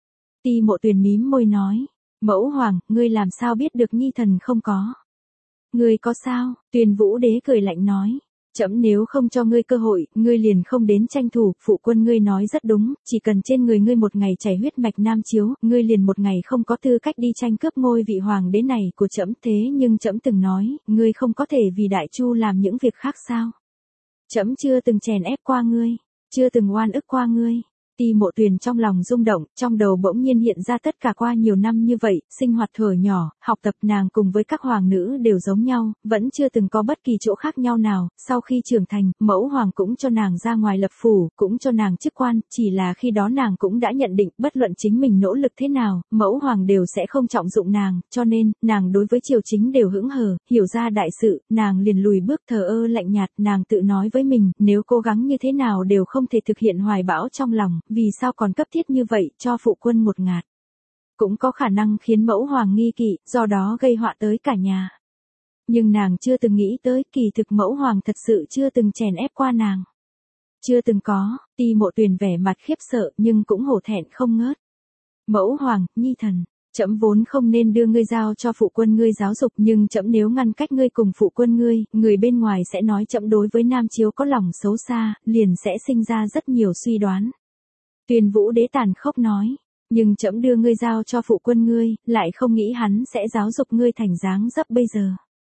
Ti Mộ Tuyền mím môi nói. Mẫu hoàng, ngươi làm sao biết được nhi thần không có? Ngươi có sao? Tuyền Vũ Đế cười lạnh nói. Trẫm nếu không cho ngươi cơ hội, ngươi liền không đến tranh thủ, phụ quân ngươi nói rất đúng, chỉ cần trên người ngươi một ngày chảy huyết mạch Nam Chiếu, ngươi liền một ngày không có tư cách đi tranh cướp ngôi vị hoàng đế này của trẫm, thế nhưng trẫm từng nói, ngươi không có thể vì Đại Chu làm những việc khác sao? Trẫm chưa từng chèn ép qua ngươi, chưa từng oan ức qua ngươi. Ti Mộ Tuyền trong lòng rung động, trong đầu bỗng nhiên hiện ra tất cả qua nhiều năm như vậy, sinh hoạt thuở nhỏ, học tập nàng cùng với các hoàng nữ đều giống nhau, vẫn chưa từng có bất kỳ chỗ khác nhau nào, sau khi trưởng thành, mẫu hoàng cũng cho nàng ra ngoài lập phủ, cũng cho nàng chức quan, chỉ là khi đó nàng cũng đã nhận định, bất luận chính mình nỗ lực thế nào, mẫu hoàng đều sẽ không trọng dụng nàng, cho nên, nàng đối với triều chính đều hững hờ, hiểu ra đại sự, nàng liền lùi bước thờ ơ lạnh nhạt, nàng tự nói với mình, nếu cố gắng như thế nào đều không thể thực hiện hoài bão trong lòng. Vì sao còn cấp thiết như vậy, cho phụ quân một ngạt. Cũng có khả năng khiến mẫu hoàng nghi kỵ, do đó gây họa tới cả nhà. Nhưng nàng chưa từng nghĩ tới, kỳ thực mẫu hoàng thật sự chưa từng chèn ép qua nàng. Chưa từng có. Ti Mộ Tuyền vẻ mặt khiếp sợ nhưng cũng hổ thẹn không ngớt. Mẫu hoàng, nhi thần, Trẫm vốn không nên đưa ngươi giao cho phụ quân ngươi giáo dục, nhưng trẫm nếu ngăn cách ngươi cùng phụ quân ngươi, người bên ngoài sẽ nói trẫm đối với Nam Chiếu có lòng xấu xa, liền sẽ sinh ra rất nhiều suy đoán. Tuyên Vũ Đế tàn khốc nói, nhưng trẫm đưa ngươi giao cho phụ quân ngươi, lại không nghĩ hắn sẽ giáo dục ngươi thành dáng dấp bây giờ.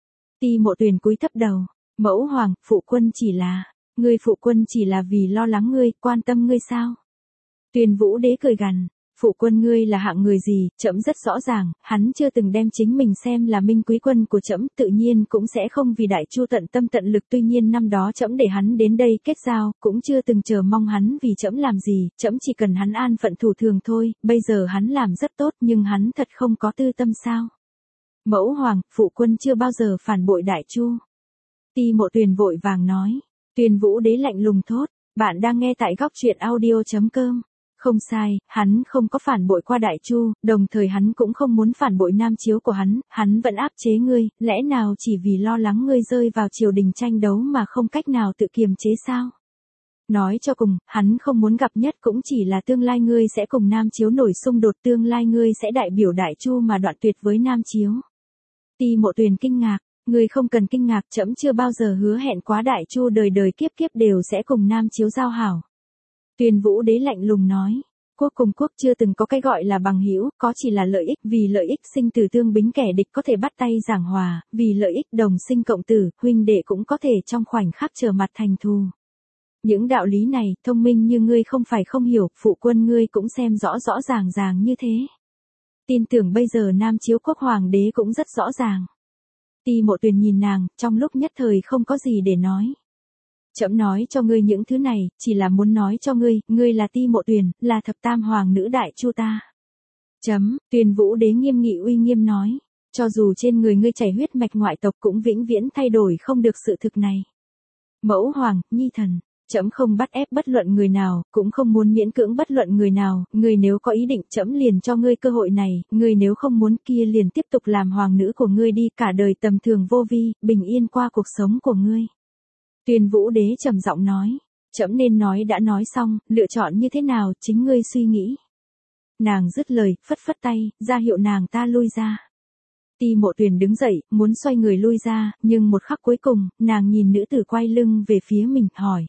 Ti Mộ Tuyền cúi thấp đầu, mẫu hoàng, phụ quân chỉ là, ngươi phụ quân chỉ là vì lo lắng ngươi, quan tâm ngươi sao? Tuyên Vũ Đế cười gằn, phụ quân ngươi là hạng người gì, trẫm rất rõ ràng, hắn chưa từng đem chính mình xem là minh quý quân của trẫm, tự nhiên cũng sẽ không vì Đại Chu tận tâm tận lực, tuy nhiên năm đó trẫm để hắn đến đây kết giao, cũng chưa từng chờ mong hắn vì trẫm làm gì, trẫm chỉ cần hắn an phận thủ thường thôi, bây giờ hắn làm rất tốt nhưng hắn thật không có tư tâm sao? Mẫu hoàng, phụ quân chưa bao giờ phản bội Đại Chu. Ti Mộ Tuyền vội vàng nói. Tuyên Vũ Đế lạnh lùng thốt, bạn đang nghe tại góc truyện audio chấm com. Không sai, hắn không có phản bội qua Đại Chu, đồng thời hắn cũng không muốn phản bội Nam Chiếu của hắn, hắn vẫn áp chế ngươi, lẽ nào chỉ vì lo lắng ngươi rơi vào triều đình tranh đấu mà không cách nào tự kiềm chế sao? Nói cho cùng, hắn không muốn gặp nhất cũng chỉ là tương lai ngươi sẽ cùng Nam Chiếu nổi xung đột, tương lai ngươi sẽ đại biểu Đại Chu mà đoạn tuyệt với Nam Chiếu. Ti Mộ Tuyền kinh ngạc, ngươi không cần kinh ngạc, trẫm chưa bao giờ hứa hẹn quá Đại Chu đời đời kiếp kiếp đều sẽ cùng Nam Chiếu giao hảo. Tuyên Vũ Đế lạnh lùng nói, quốc cùng quốc chưa từng có cái gọi là bằng hữu, có chỉ là lợi ích, vì lợi ích sinh tử tương bính, kẻ địch có thể bắt tay giảng hòa, vì lợi ích đồng sinh cộng tử, huynh đệ cũng có thể trong khoảnh khắc trở mặt thành thù. Những đạo lý này, thông minh như ngươi không phải không hiểu, phụ quân ngươi cũng xem rõ rõ ràng ràng như thế. Tin tưởng bây giờ Nam Chiếu quốc hoàng đế cũng rất rõ ràng. Ti Mộ Tuyền nhìn nàng, trong lúc nhất thời không có gì để nói. Trẫm nói cho ngươi những thứ này, chỉ là muốn nói cho ngươi, ngươi là Ti Mộ Tuyền, là thập tam hoàng nữ Đại Chu ta. Chấm, Tuyên Vũ Đế nghiêm nghị uy nghiêm nói, cho dù trên người ngươi chảy huyết mạch ngoại tộc cũng vĩnh viễn thay đổi không được sự thực này. Mẫu hoàng, nhi thần, trẫm không bắt ép bất luận người nào, cũng không muốn miễn cưỡng bất luận người nào, ngươi nếu có ý định trẫm liền cho ngươi cơ hội này, ngươi nếu không muốn kia liền tiếp tục làm hoàng nữ của ngươi đi, cả đời tầm thường vô vi, bình yên qua cuộc sống của ngươi. Tuyên Vũ Đế trầm giọng nói, trẫm nên nói đã nói xong, lựa chọn như thế nào, chính ngươi suy nghĩ. Nàng dứt lời, phất phất tay, ra hiệu nàng ta lui ra. Ti Mộ Tuyền đứng dậy, muốn xoay người lui ra, nhưng một khắc cuối cùng, nàng nhìn nữ tử quay lưng về phía mình, hỏi.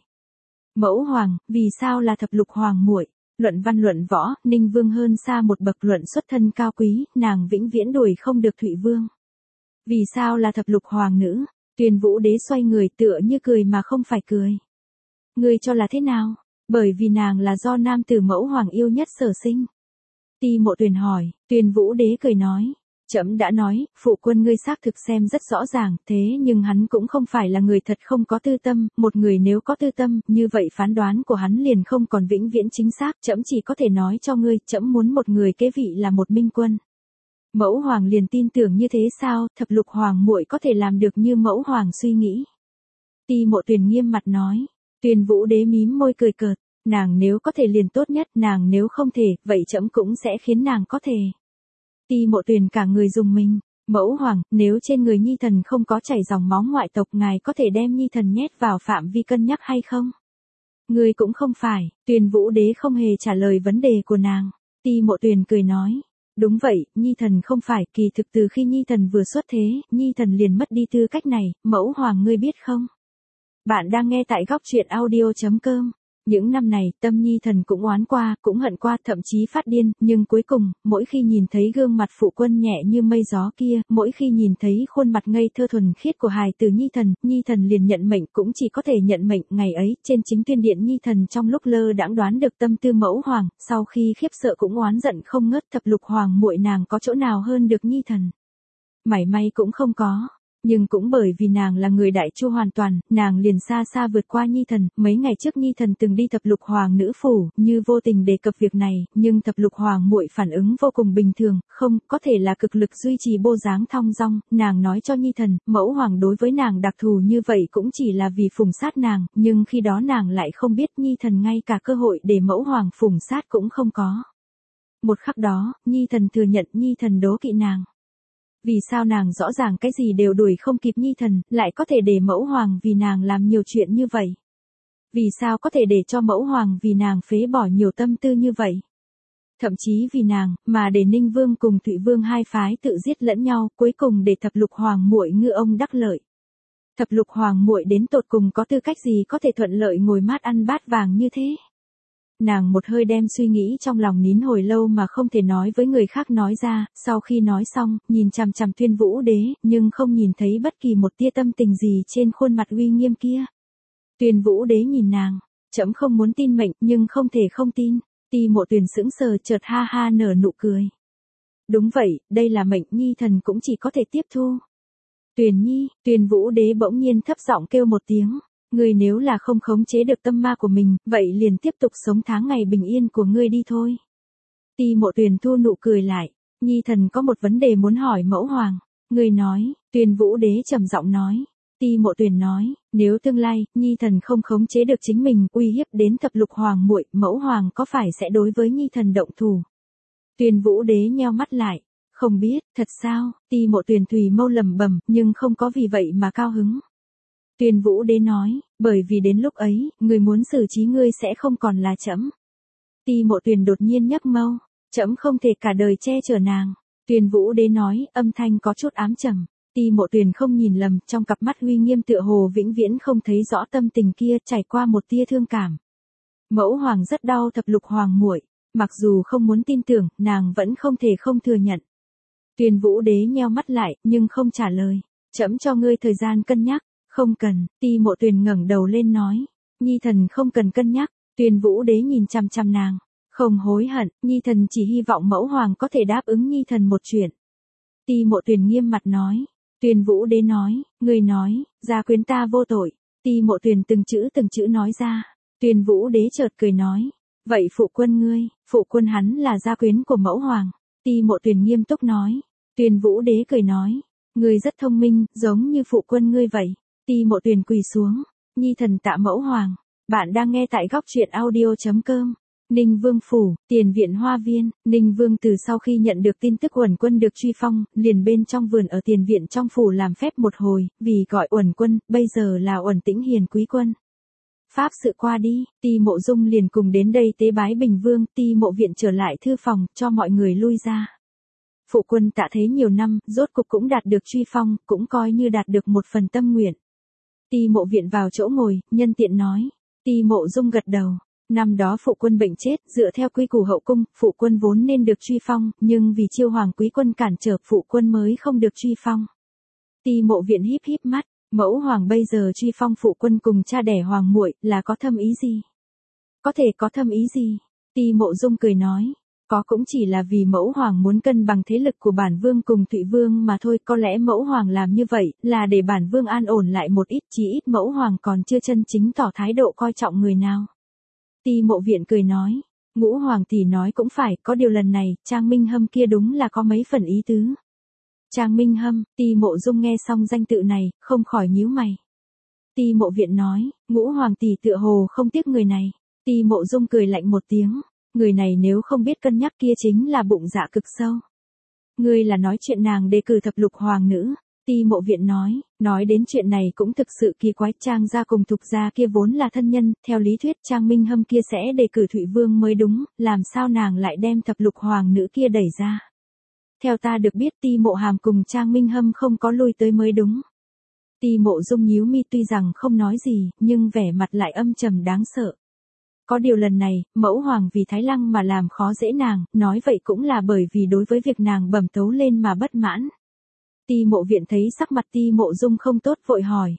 Mẫu hoàng, vì sao là thập lục hoàng muội? Luận văn luận võ, Ninh Vương hơn xa một bậc, luận xuất thân cao quý, nàng vĩnh viễn đuổi không được Thụy Vương. Vì sao là thập lục hoàng nữ? Tuyên Vũ Đế xoay người tựa như cười mà không phải cười. Ngươi cho là thế nào? Bởi vì nàng là do nam tử mẫu hoàng yêu nhất sở sinh. Ti Mộ Tuyền hỏi, Tuyên Vũ Đế cười nói. Trẫm đã nói, phụ quân ngươi xác thực xem rất rõ ràng, thế nhưng hắn cũng không phải là người thật không có tư tâm, một người nếu có tư tâm, như vậy phán đoán của hắn liền không còn vĩnh viễn chính xác, trẫm chỉ có thể nói cho ngươi, trẫm muốn một người kế vị là một minh quân. Mẫu hoàng liền tin tưởng như thế sao, thập lục hoàng muội có thể làm được như mẫu hoàng suy nghĩ. Ti Mộ Tuyền nghiêm mặt nói, Tuyên Vũ Đế mím môi cười cợt, nàng nếu có thể liền tốt nhất, nàng nếu không thể, vậy trẫm cũng sẽ khiến nàng có thể. Ti Mộ Tuyền cả người rùng mình, mẫu hoàng, nếu trên người nhi thần không có chảy dòng máu ngoại tộc, ngài có thể đem nhi thần nhét vào phạm vi cân nhắc hay không? Ngươi cũng không phải. Tuyên Vũ Đế không hề trả lời vấn đề của nàng. Ti Mộ Tuyền cười nói, đúng vậy, nhi thần không phải, kỳ thực từ khi nhi thần vừa xuất thế, nhi thần liền mất đi tư cách này, mẫu hoàng ngươi biết không? Bạn đang nghe tại góc truyện audio chấm com. Những năm này, tâm nhi thần cũng oán qua, cũng hận qua, thậm chí phát điên, nhưng cuối cùng, mỗi khi nhìn thấy gương mặt phụ quân nhẹ như mây gió kia, mỗi khi nhìn thấy khuôn mặt ngây thơ thuần khiết của hài tử nhi thần, nhi thần liền nhận mệnh, cũng chỉ có thể nhận mệnh. Ngày ấy, trên chính tuyên điện nhi thần trong lúc lơ đãng đoán được tâm tư mẫu hoàng, sau khi khiếp sợ cũng oán giận không ngớt, thập lục hoàng muội nàng có chỗ nào hơn được nhi thần? Mảy may cũng không có. Nhưng cũng bởi vì nàng là người Đại Chu hoàn toàn, nàng liền xa xa vượt qua nhi thần. Mấy ngày trước nhi thần từng đi thập lục hoàng nữ phủ, như vô tình đề cập việc này, nhưng thập lục hoàng muội phản ứng vô cùng bình thường, không, có thể là cực lực duy trì bộ dáng thong dong. Nàng nói cho nhi thần, mẫu hoàng đối với nàng đặc thù như vậy cũng chỉ là vì phủng sát nàng, nhưng khi đó nàng lại không biết nhi thần ngay cả cơ hội để mẫu hoàng phủng sát cũng không có. Một khắc đó, nhi thần thừa nhận nhi thần đố kỵ nàng. Vì sao nàng rõ ràng cái gì đều đuổi không kịp nhi thần, lại có thể để mẫu hoàng vì nàng làm nhiều chuyện như vậy? Vì sao có thể để cho mẫu hoàng vì nàng phế bỏ nhiều tâm tư như vậy? thậm chí vì nàng, mà để Ninh Vương cùng Thụy Vương hai phái tự giết lẫn nhau, cuối cùng để thập lục hoàng muội ngư ông đắc lợi. Thập lục hoàng muội đến tột cùng có tư cách gì có thể thuận lợi ngồi mát ăn bát vàng như thế? Nàng một hơi đem suy nghĩ trong lòng nín hồi lâu mà không thể nói với người khác nói ra, sau khi nói xong, nhìn chằm chằm Tuyên Vũ Đế, nhưng không nhìn thấy bất kỳ một tia tâm tình gì trên khuôn mặt uy nghiêm kia. Tuyên Vũ Đế nhìn nàng, trẫm không muốn tin mệnh, nhưng không thể không tin. Ti Mộ Tuyền sững sờ chợt ha ha nở nụ cười. Đúng vậy, đây là mệnh, nhi thần cũng chỉ có thể tiếp thu. Tuyền Nhi, Tuyên Vũ Đế bỗng nhiên thấp giọng kêu một tiếng. Ngươi nếu là không khống chế được tâm ma của mình, vậy liền tiếp tục sống tháng ngày bình yên của ngươi đi thôi. Ti Mộ Tuyền thu nụ cười lại. Nhi thần có một vấn đề muốn hỏi mẫu hoàng. Ngươi nói, Tuyên Vũ Đế trầm giọng nói. Ti Mộ Tuyền nói, nếu tương lai, Nhi thần không khống chế được chính mình, uy hiếp đến thập lục hoàng muội, mẫu hoàng có phải sẽ đối với Nhi thần động thủ? Tuyên Vũ Đế nheo mắt lại. Không biết, thật sao? Ti Mộ Tuyền tùy mâu lẩm bẩm, nhưng không có vì vậy mà cao hứng. Tuyên Vũ Đế nói, bởi vì đến lúc ấy, người muốn xử trí ngươi sẽ không còn là trẫm. Ti Mộ Tuyền đột nhiên nhấc mâu, trẫm không thể cả đời che chở nàng. Tuyên Vũ Đế nói, âm thanh có chút ám trầm. Ti Mộ Tuyền không nhìn lầm, trong cặp mắt uy nghiêm tựa hồ vĩnh viễn không thấy rõ tâm tình kia, trải qua một tia thương cảm. Mẫu hoàng rất đau thập lục hoàng muội, mặc dù không muốn tin tưởng, nàng vẫn không thể không thừa nhận. Tuyên Vũ Đế nheo mắt lại, nhưng không trả lời. Trẫm cho ngươi thời gian cân nhắc. Không cần, Ti Mộ Tuyền ngẩng đầu lên nói. Nhi thần không cần cân nhắc. Tuyên Vũ Đế nhìn chằm chằm nàng. Không hối hận, Nhi thần chỉ hy vọng mẫu hoàng có thể đáp ứng Nhi thần một chuyện. Ti Mộ Tuyền nghiêm mặt nói. Tuyên Vũ Đế nói, ngươi nói, gia quyến ta vô tội. Ti Mộ Tuyền từng chữ từng chữ nói ra. Tuyên Vũ Đế chợt cười nói. Vậy phụ quân ngươi, phụ quân hắn là gia quyến của mẫu hoàng. Ti Mộ Tuyền nghiêm túc nói. Tuyên Vũ Đế cười nói. Ngươi rất thông minh, giống như phụ quân ngươi vậy. Ti Mộ Tuyền quỳ xuống. Nhi thần tạ mẫu hoàng. Bạn đang nghe tại góc truyện audio chấm com. Ninh Vương Phủ, tiền viện Hoa Viên. Ninh Vương từ sau khi nhận được tin tức Uẩn Quân được truy phong, liền bên trong vườn ở tiền viện trong phủ làm phép một hồi, vì gọi Uẩn Quân, bây giờ là Uẩn Tĩnh Hiền Quý Quân. Pháp sự qua đi, Ti Mộ Dung liền cùng đến đây tế bái Bình Vương, Ti Mộ Viện trở lại thư phòng, cho mọi người lui ra. Phụ quân tạ thế nhiều năm, rốt cục cũng đạt được truy phong, cũng coi như đạt được một phần tâm nguyện. Ti Mộ Viện vào chỗ ngồi, nhân tiện nói. Ti Mộ Dung gật đầu. Năm đó phụ quân bệnh chết, dựa theo quy củ hậu cung, phụ quân vốn nên được truy phong, nhưng vì Chiêu Hoàng Quý Quân cản trở, phụ quân mới không được truy phong. Ti Mộ Viện híp híp mắt, mẫu hoàng bây giờ truy phong phụ quân cùng cha đẻ hoàng muội, là có thâm ý gì? Có thể có thâm ý gì? Ti Mộ Dung cười nói. Có cũng chỉ là vì mẫu hoàng muốn cân bằng thế lực của bản vương cùng Thụy Vương mà thôi, có lẽ mẫu hoàng làm như vậy, là để bản vương an ổn lại một ít, chí ít mẫu hoàng còn chưa chân chính tỏ thái độ coi trọng người nào. Ti Mộ Viện cười nói. Ngũ hoàng tỷ nói cũng phải, có điều lần này, Trang Minh Hâm kia đúng là có mấy phần ý tứ. Trang Minh Hâm, Ti Mộ Dung nghe xong danh tự này, không khỏi nhíu mày. Ti Mộ Viện nói, ngũ hoàng tỷ tựa hồ không tiếc người này. Ti Mộ Dung cười lạnh một tiếng. Người này nếu không biết cân nhắc kia chính là bụng dạ cực sâu. Ngươi là nói chuyện nàng đề cử thập lục hoàng nữ. Ti Mộ Viện nói, nói đến chuyện này cũng thực sự kỳ quái, Trang gia cùng Thục gia kia vốn là thân nhân, theo lý thuyết Trang Minh Hâm kia sẽ đề cử Thụy Vương mới đúng, làm sao nàng lại đem thập lục hoàng nữ kia đẩy ra. Theo ta được biết Ti Mộ Hàm cùng Trang Minh Hâm không có lui tới mới đúng. Ti Mộ Dung nhíu mi, tuy rằng không nói gì, nhưng vẻ mặt lại âm trầm đáng sợ. Có điều lần này, mẫu hoàng vì Thái Lăng mà làm khó dễ nàng, nói vậy cũng là bởi vì đối với việc nàng bẩm tấu lên mà bất mãn. Ti Mộ Viện thấy sắc mặt Ti Mộ Dung không tốt vội hỏi.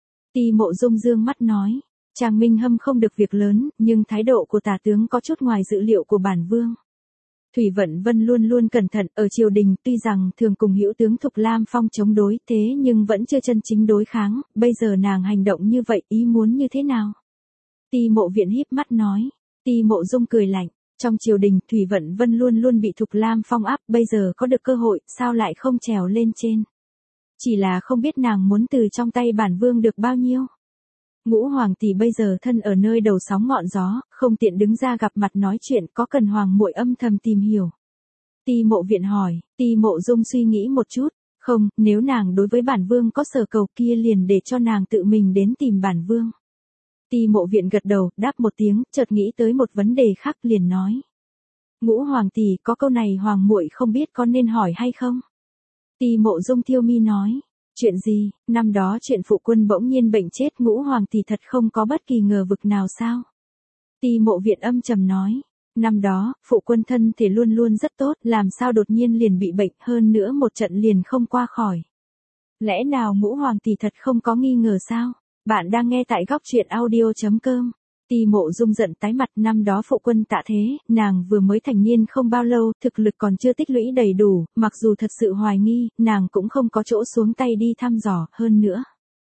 Ti Mộ Dung dương mắt nói, Trang Minh Hâm không được việc lớn, nhưng thái độ của tả tướng có chút ngoài dự liệu của bản vương. Thủy Vận Vân luôn luôn cẩn thận, ở triều đình tuy rằng thường cùng hữu tướng Thục Lam Phong chống đối, thế nhưng vẫn chưa chân chính đối kháng, bây giờ nàng hành động như vậy, ý muốn như thế nào? Ti Mộ Viện híp mắt nói. Ti Mộ Dung cười lạnh. Trong triều đình, Thủy Vận Vân luôn luôn bị Thục Lam Phong áp, bây giờ có được cơ hội, sao lại không trèo lên trên? Chỉ là không biết nàng muốn từ trong tay bản vương được bao nhiêu. Ngũ hoàng tỷ bây giờ thân ở nơi đầu sóng ngọn gió, không tiện đứng ra gặp mặt nói chuyện, có cần hoàng muội âm thầm tìm hiểu? Ti Mộ Viện hỏi. Ti Mộ Dung suy nghĩ một chút. Không, nếu nàng đối với bản vương có sở cầu kia liền để cho nàng tự mình đến tìm bản vương. Ti Mộ Viện gật đầu, đáp một tiếng, chợt nghĩ tới một vấn đề khác liền nói. Ngũ Hoàng tỷ, có câu này Hoàng muội không biết có nên hỏi hay không? Ti Mộ Dung Thiêu Mi nói. Chuyện gì? Năm đó chuyện phụ quân bỗng nhiên bệnh chết Ngũ Hoàng tỷ thật không có bất kỳ ngờ vực nào sao? Ti Mộ Viện âm trầm nói. Năm đó, phụ quân thân thể luôn luôn rất tốt, làm sao đột nhiên liền bị bệnh, hơn nữa một trận liền không qua khỏi. Lẽ nào Ngũ Hoàng tỷ thật không có nghi ngờ sao? Bạn đang nghe tại góc truyện audio.com. Ti Mộ Dung giận tái mặt, năm đó phụ quân tạ thế, nàng vừa mới thành niên không bao lâu, thực lực còn chưa tích lũy đầy đủ, mặc dù thật sự hoài nghi, nàng cũng không có chỗ xuống tay đi thăm dò, hơn nữa.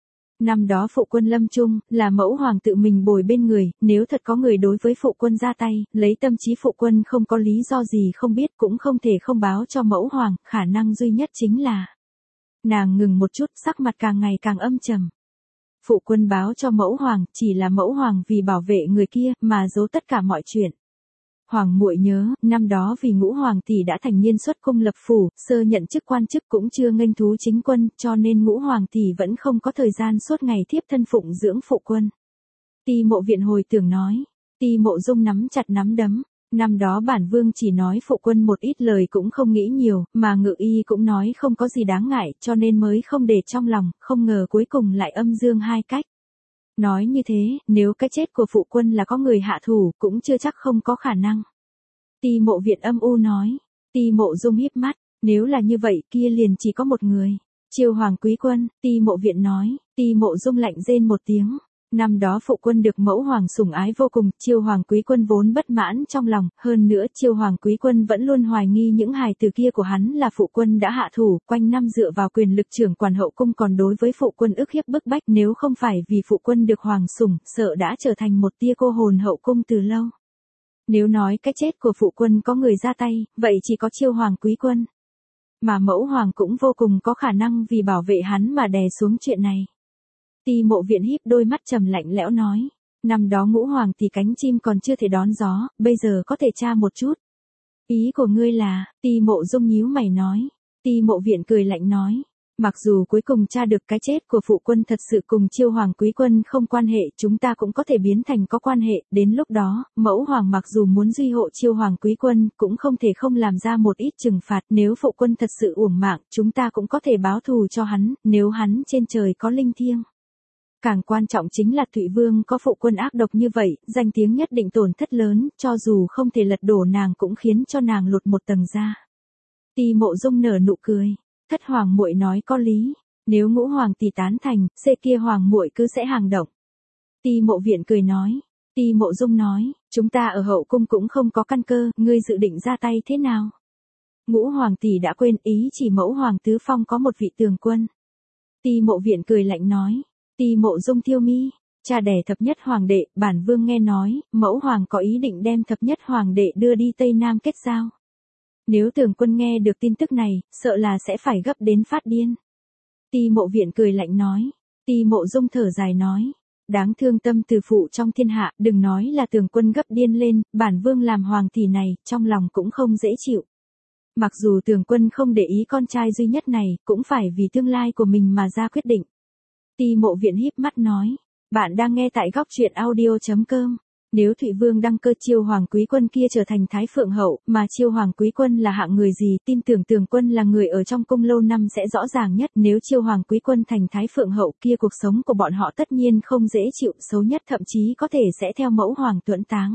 Năm đó phụ quân lâm chung, là mẫu hoàng tự mình bồi bên người, nếu thật có người đối với phụ quân ra tay, lấy tâm trí phụ quân không có lý do gì không biết cũng không thể không báo cho mẫu hoàng, khả năng duy nhất chính là. Nàng ngừng một chút, sắc mặt càng ngày càng âm trầm. Phụ quân báo cho mẫu hoàng, chỉ là mẫu hoàng vì bảo vệ người kia, mà giấu tất cả mọi chuyện. Hoàng muội nhớ, năm đó vì Ngũ Hoàng tỷ đã thành niên xuất cung lập phủ, sơ nhận chức quan chức cũng chưa nghênh thú chính quân, cho nên Ngũ Hoàng tỷ vẫn không có thời gian suốt ngày thiếp thân phụng dưỡng phụ quân. Ti Mộ Viện hồi tưởng nói. Ti Mộ Dung nắm chặt nắm đấm. Năm đó bản vương chỉ nói phụ quân một ít lời cũng không nghĩ nhiều, mà Ngự Y cũng nói không có gì đáng ngại, cho nên mới không để trong lòng, không ngờ cuối cùng lại âm dương hai cách. Nói như thế, nếu cái chết của phụ quân là có người hạ thủ, cũng chưa chắc không có khả năng. Ti Mộ Viện âm u nói. Ti Mộ Dung híp mắt, nếu là như vậy kia liền chỉ có một người. Chiêu Hoàng Quý Quân, Ti Mộ Viện nói. Ti Mộ Dung lạnh rên một tiếng. Năm đó phụ quân được mẫu hoàng sủng ái vô cùng, Chiêu Hoàng Quý Quân vốn bất mãn trong lòng, hơn nữa Chiêu Hoàng Quý Quân vẫn luôn hoài nghi những hài từ kia của hắn là phụ quân đã hạ thủ, quanh năm dựa vào quyền lực trưởng quản hậu cung còn đối với phụ quân ức hiếp bức bách, nếu không phải vì phụ quân được hoàng sủng, sợ đã trở thành một tia cô hồn hậu cung từ lâu. Nếu nói cái chết của phụ quân có người ra tay, vậy chỉ có Chiêu Hoàng Quý Quân. Mà mẫu hoàng cũng vô cùng có khả năng vì bảo vệ hắn mà đè xuống chuyện này. Ti Mộ Viện híp đôi mắt trầm lạnh lẽo nói. Năm đó Ngũ Hoàng thì cánh chim còn chưa thể đón gió, bây giờ có thể tra một chút. Ý của ngươi là, Ti Mộ Dung nhíu mày nói. Ti Mộ Viện cười lạnh nói. Mặc dù cuối cùng tra được cái chết của phụ quân thật sự cùng Chiêu Hoàng Quý Quân không quan hệ, chúng ta cũng có thể biến thành có quan hệ, đến lúc đó, mẫu hoàng mặc dù muốn duy hộ Chiêu Hoàng Quý Quân, cũng không thể không làm ra một ít trừng phạt, nếu phụ quân thật sự uổng mạng, chúng ta cũng có thể báo thù cho hắn, nếu hắn trên trời có linh thiêng. Càng quan trọng chính là Thụy Vương có phụ quân ác độc như vậy, danh tiếng nhất định tổn thất lớn, cho dù không thể lật đổ nàng cũng khiến cho nàng lột một tầng da. Ti Mộ Dung nở nụ cười. Thất hoàng muội nói có lý, nếu Ngũ Hoàng tỷ tán thành, xê kia hoàng muội cứ sẽ hàng động. Ti Mộ Viện cười nói. Ti Mộ Dung nói, chúng ta ở hậu cung cũng không có căn cơ, ngươi dự định ra tay thế nào? Ngũ Hoàng tỷ đã quên ý chỉ mẫu hoàng tứ phong có một vị tường quân. Ti Mộ Viện cười lạnh nói. Ti Mộ Dung Thiêu Mi, cha đẻ thập nhất hoàng đệ, bản vương nghe nói, mẫu hoàng có ý định đem thập nhất hoàng đệ đưa đi Tây Nam kết giao. Nếu tường quân nghe được tin tức này, sợ là sẽ phải gấp đến phát điên. Ti Mộ Viện cười lạnh nói. Ti Mộ Dung thở dài nói. Đáng thương tâm từ phụ trong thiên hạ, đừng nói là tường quân gấp điên lên, bản vương làm hoàng tỷ này, trong lòng cũng không dễ chịu. Mặc dù tường quân không để ý con trai duy nhất này, cũng phải vì tương lai của mình mà ra quyết định. Ti Mộ Viện híp mắt nói. Bạn đang nghe tại góc truyện audio.com. Nếu Thụy Vương đăng cơ Chiêu Hoàng Quý Quân kia trở thành Thái Phượng Hậu, mà Chiêu Hoàng Quý Quân là hạng người gì, tin tưởng Tường Quân là người ở trong cung lâu năm sẽ rõ ràng nhất, nếu Chiêu Hoàng Quý Quân thành Thái Phượng Hậu kia cuộc sống của bọn họ tất nhiên không dễ chịu, xấu nhất thậm chí có thể sẽ theo mẫu hoàng tuẫn táng.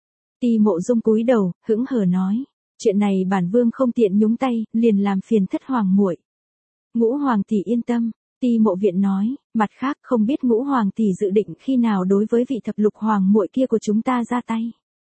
Ti Mộ Dung cúi đầu, hững hờ nói, chuyện này bản vương không tiện nhúng tay, liền làm phiền thất hoàng muội. Ngũ Hoàng tỷ yên tâm. Ti Mộ Viện nói, mặt khác không biết Ngũ Hoàng tỷ dự định khi nào đối với vị thập lục hoàng muội kia của chúng ta ra tay.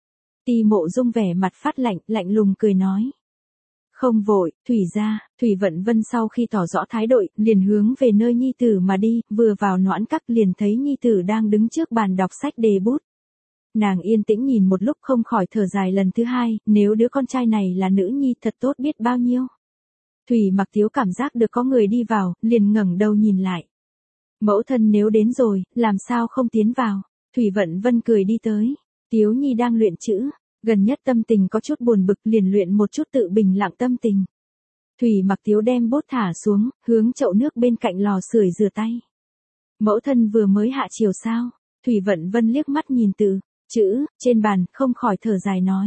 Ti Mộ Dung vẻ mặt phát lạnh, lạnh lùng cười nói. Không vội, Thủy gia, Thủy Vận Vân sau khi tỏ rõ thái độ, liền hướng về nơi nhi tử mà đi, vừa vào noãn các liền thấy nhi tử đang đứng trước bàn đọc sách đề bút. Nàng yên tĩnh nhìn một lúc không khỏi thở dài lần thứ hai, nếu đứa con trai này là nữ nhi thật tốt biết bao nhiêu. Thủy Mặc Tiếu cảm giác được có người đi vào, liền ngẩng đầu nhìn lại. Mẫu thân nếu đến rồi, làm sao không tiến vào? Thủy Vận Vân cười đi tới. Tiếu Nhi đang luyện chữ, gần nhất tâm tình có chút buồn bực liền luyện một chút tự bình lặng tâm tình. Thủy Mặc Tiếu đem bút thả xuống, hướng chậu nước bên cạnh lò sưởi rửa tay. Mẫu thân vừa mới hạ chiều sao? Thủy Vận Vân liếc mắt nhìn từ chữ trên bàn, không khỏi thở dài nói.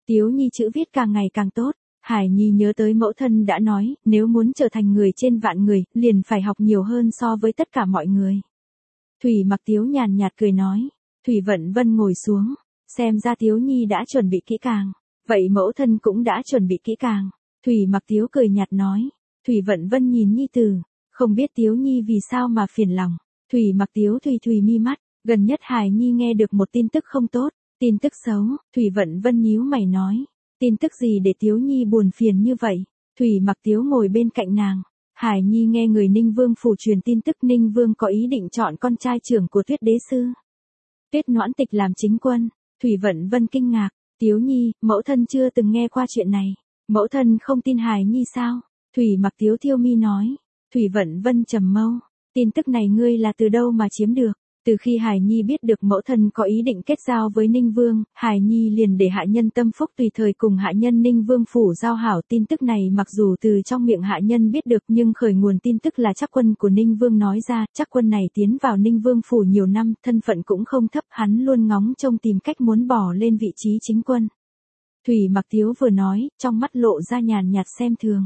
Tiếu Nhi chữ viết càng ngày càng tốt. Hải Nhi nhớ tới mẫu thân đã nói, nếu muốn trở thành người trên vạn người, liền phải học nhiều hơn so với tất cả mọi người. Thủy Mặc Tiếu nhàn nhạt cười nói. Thủy Vận Vân ngồi xuống, xem ra Tiếu Nhi đã chuẩn bị kỹ càng. Vậy mẫu thân cũng đã chuẩn bị kỹ càng. Thủy Mặc Tiếu cười nhạt nói. Thủy Vận Vân nhìn Nhi tử, không biết Tiếu Nhi vì sao mà phiền lòng. Thủy Mặc Tiếu thùy thùy mi mắt, gần nhất Hải Nhi nghe được một tin tức không tốt, tin tức xấu. Thủy Vận Vân nhíu mày nói. Tin tức gì để Tiếu Nhi buồn phiền như vậy? Thủy Mặc Tiếu ngồi bên cạnh nàng. Hải Nhi nghe người Ninh Vương phủ truyền tin tức Ninh Vương có ý định chọn con trai trưởng của Tuyết Đế Sư, Tuyết Noãn Tịch làm chính quân. Thủy Vận Vân kinh ngạc. Tiếu Nhi, mẫu thân chưa từng nghe qua chuyện này. Mẫu thân không tin Hải Nhi sao? Thủy Mặc Tiếu thiêu mi nói. Thủy Vận Vân trầm mâu. Tin tức này ngươi là từ đâu mà chiếm được? Từ khi Hải Nhi biết được mẫu thân có ý định kết giao với Ninh Vương, Hải Nhi liền để hạ nhân Tâm Phúc tùy thời cùng hạ nhân Ninh Vương phủ giao hảo. Tin tức này mặc dù từ trong miệng hạ nhân biết được nhưng khởi nguồn tin tức là Trác Quân của Ninh Vương nói ra. Trác Quân này tiến vào Ninh Vương phủ nhiều năm, thân phận cũng không thấp, hắn luôn ngóng trông tìm cách muốn bỏ lên vị trí chính quân. Thủy Mặc Tiếu vừa nói, trong mắt lộ ra nhàn nhạt xem thường.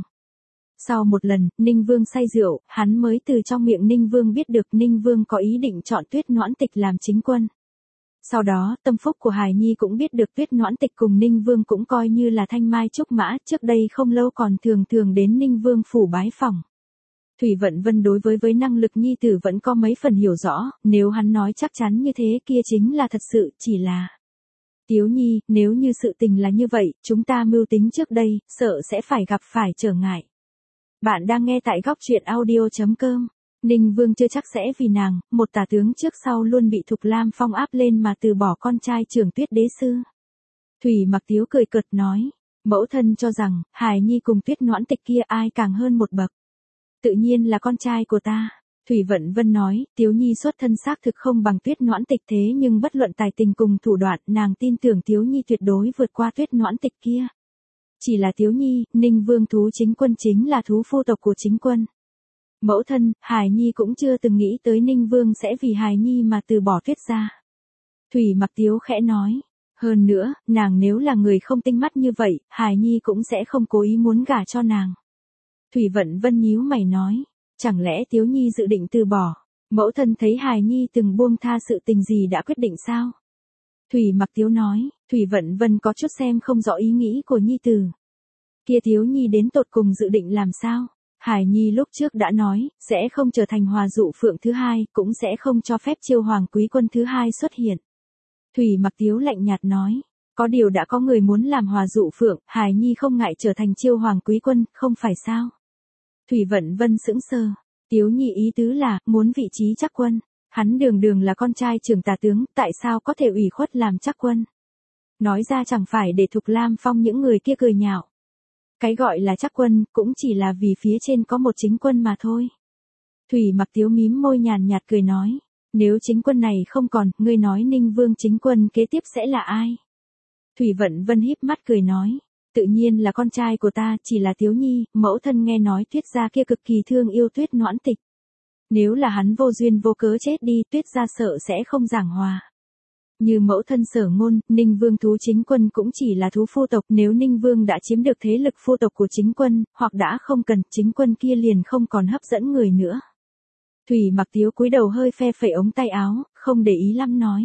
Sau một lần, Ninh Vương say rượu, hắn mới từ trong miệng Ninh Vương biết được Ninh Vương có ý định chọn Tuyết Noãn Tịch làm chính quân. Sau đó, Tâm Phúc của Hải Nhi cũng biết được Tuyết Noãn Tịch cùng Ninh Vương cũng coi như là thanh mai trúc mã, trước đây không lâu còn thường thường đến Ninh Vương phủ bái phỏng. Thủy Vận Vân đối với với năng lực Nhi tử vẫn có mấy phần hiểu rõ, nếu hắn nói chắc chắn như thế kia chính là thật sự, chỉ là... Tiếu Nhi, nếu như sự tình là như vậy, chúng ta mưu tính trước đây, sợ sẽ phải gặp phải trở ngại. Bạn đang nghe tại góc truyện audio chấm com. Ninh Vương chưa chắc sẽ vì nàng, một tả tướng trước sau luôn bị Thục Lam Phong áp lên mà từ bỏ con trai trưởng Tuyết Đế Sư. Thủy Mặc Tiếu cười cợt nói. Mẫu thân cho rằng, Hải Nhi cùng Tuyết Noãn Tịch kia ai càng hơn một bậc. Tự nhiên là con trai của ta. Thủy Vận Vân nói, Tiếu Nhi xuất thân xác thực không bằng Tuyết Noãn Tịch thế nhưng bất luận tài tình cùng thủ đoạn, nàng tin tưởng Tiếu Nhi tuyệt đối vượt qua Tuyết Noãn Tịch kia. Chỉ là Tiếu Nhi, Ninh Vương thú chính quân chính là thú phu tộc của chính quân. Mẫu thân, Hải Nhi cũng chưa từng nghĩ tới Ninh Vương sẽ vì Hải Nhi mà từ bỏ Tuyết gia. Thủy Mặc Tiếu khẽ nói. Hơn nữa, nàng nếu là người không tinh mắt như vậy, Hải Nhi cũng sẽ không cố ý muốn gả cho nàng. Thủy Vận Vân nhíu mày nói. Chẳng lẽ Tiếu Nhi dự định từ bỏ? Mẫu thân thấy Hải Nhi từng buông tha sự tình gì đã quyết định sao? Thủy Mặc Tiếu nói. Thủy Vận Vân có chút xem không rõ ý nghĩ của Nhi tử. Kia Tiếu Nhi đến tột cùng dự định làm sao? Hải Nhi lúc trước đã nói, sẽ không trở thành Hòa Dụ Phượng thứ hai, cũng sẽ không cho phép Chiêu Hoàng Quý Quân thứ hai xuất hiện. Thủy Mặc Tiếu lạnh nhạt nói. Có điều đã có người muốn làm Hòa Dụ Phượng, Hải Nhi không ngại trở thành Chiêu Hoàng Quý Quân, không phải sao? Thủy Vận Vân sững sờ. Tiếu Nhi ý tứ là, muốn vị trí Trác Quân. Hắn đường đường là con trai trưởng tả tướng, tại sao có thể ủy khuất làm Trác Quân? Nói ra chẳng phải để Thục Lam Phong những người kia cười nhạo. Cái gọi là Trác Quân, cũng chỉ là vì phía trên có một chính quân mà thôi. Thủy Mặc Tiếu mím môi nhàn nhạt cười nói. Nếu chính quân này không còn, ngươi nói Ninh Vương chính quân kế tiếp sẽ là ai? Thủy Vận Vân híp mắt cười nói. Tự nhiên là con trai của ta, chỉ là Tiếu Nhi, mẫu thân nghe nói Tuyết gia kia cực kỳ thương yêu Tuyết Noãn Tịch. Nếu là hắn vô duyên vô cớ chết đi, Tuyết gia sợ sẽ không giảng hòa. Như mẫu thân sở ngôn, Ninh Vương thú chính quân cũng chỉ là thú phu tộc, nếu Ninh Vương đã chiếm được thế lực phu tộc của chính quân, hoặc đã không cần, chính quân kia liền không còn hấp dẫn người nữa. Thủy Mặc Tiếu cúi đầu hơi phe phẩy ống tay áo, không để ý lắm nói.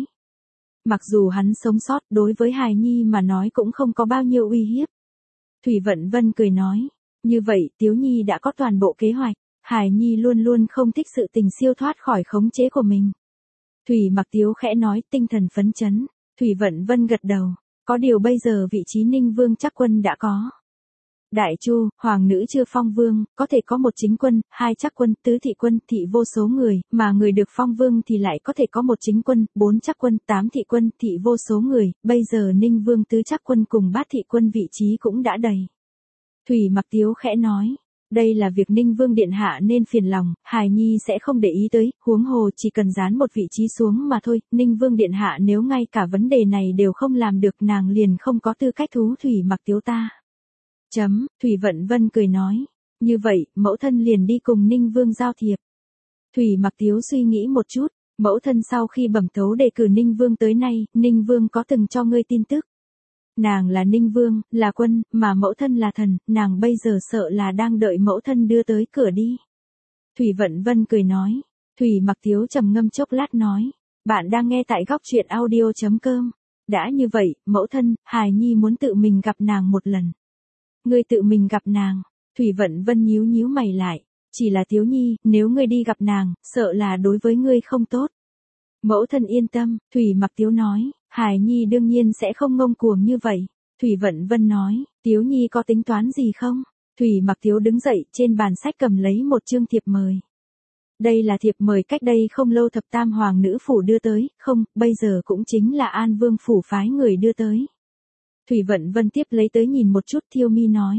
Mặc dù hắn sống sót, đối với Hải Nhi mà nói cũng không có bao nhiêu uy hiếp. Thủy Vận Vân cười nói. Như vậy, Tiếu Nhi đã có toàn bộ kế hoạch. Hải Nhi luôn luôn không thích sự tình siêu thoát khỏi khống chế của mình. Thủy Mặc Tiếu khẽ nói, tinh thần phấn chấn. Thủy Vận Vân gật đầu. Có điều bây giờ vị trí Ninh Vương Trác Quân đã có. Đại Chu, hoàng nữ chưa phong vương, có thể có một chính quân, hai Trác Quân, tứ thị quân, thị vô số người, mà người được phong vương thì lại có thể có một chính quân, bốn Trác Quân, tám thị quân, thị vô số người, bây giờ Ninh Vương tứ Trác Quân cùng bát thị quân vị trí cũng đã đầy. Thủy Mặc Tiếu khẽ nói. Đây là việc Ninh Vương điện hạ nên phiền lòng, Hải Nhi sẽ không để ý tới, huống hồ chỉ cần dán một vị trí xuống mà thôi, Ninh Vương điện hạ nếu ngay cả vấn đề này đều không làm được nàng liền không có tư cách thú Thủy Mặc Tiếu ta. Chấm, Thủy Vận Vân cười nói. Như vậy, mẫu thân liền đi cùng Ninh Vương giao thiệp. Thủy Mặc Tiếu suy nghĩ một chút, mẫu thân sau khi bẩm thấu đề cử Ninh Vương tới nay, Ninh Vương có từng cho ngươi tin tức? Nàng là Ninh Vương, là quân, mà mẫu thân là thần, nàng bây giờ sợ là đang đợi mẫu thân đưa tới cửa đi. Thủy Vận Vân cười nói. Thủy Mặc Tiếu trầm ngâm chốc lát nói. Bạn đang nghe tại góc truyện audio.com. Đã như vậy, mẫu thân, hài nhi muốn tự mình gặp nàng một lần. Ngươi tự mình gặp nàng. Thủy Vận Vân nhíu nhíu mày lại. Chỉ là Tiếu nhi, nếu ngươi đi gặp nàng, sợ là đối với ngươi không tốt. Mẫu thân yên tâm, Thủy Mặc Tiếu nói. Hài nhi đương nhiên sẽ không ngông cuồng như vậy. Thủy Vận Vân nói. Tiếu nhi có tính toán gì không? Thủy Mặc Tiếu đứng dậy, trên bàn sách cầm lấy một chương thiệp mời. Đây là thiệp mời cách đây không lâu thập tam hoàng nữ phủ đưa tới, không, bây giờ cũng chính là An Vương phủ phái người đưa tới. Thủy Vận Vân tiếp lấy tới nhìn một chút, thiêu mi nói.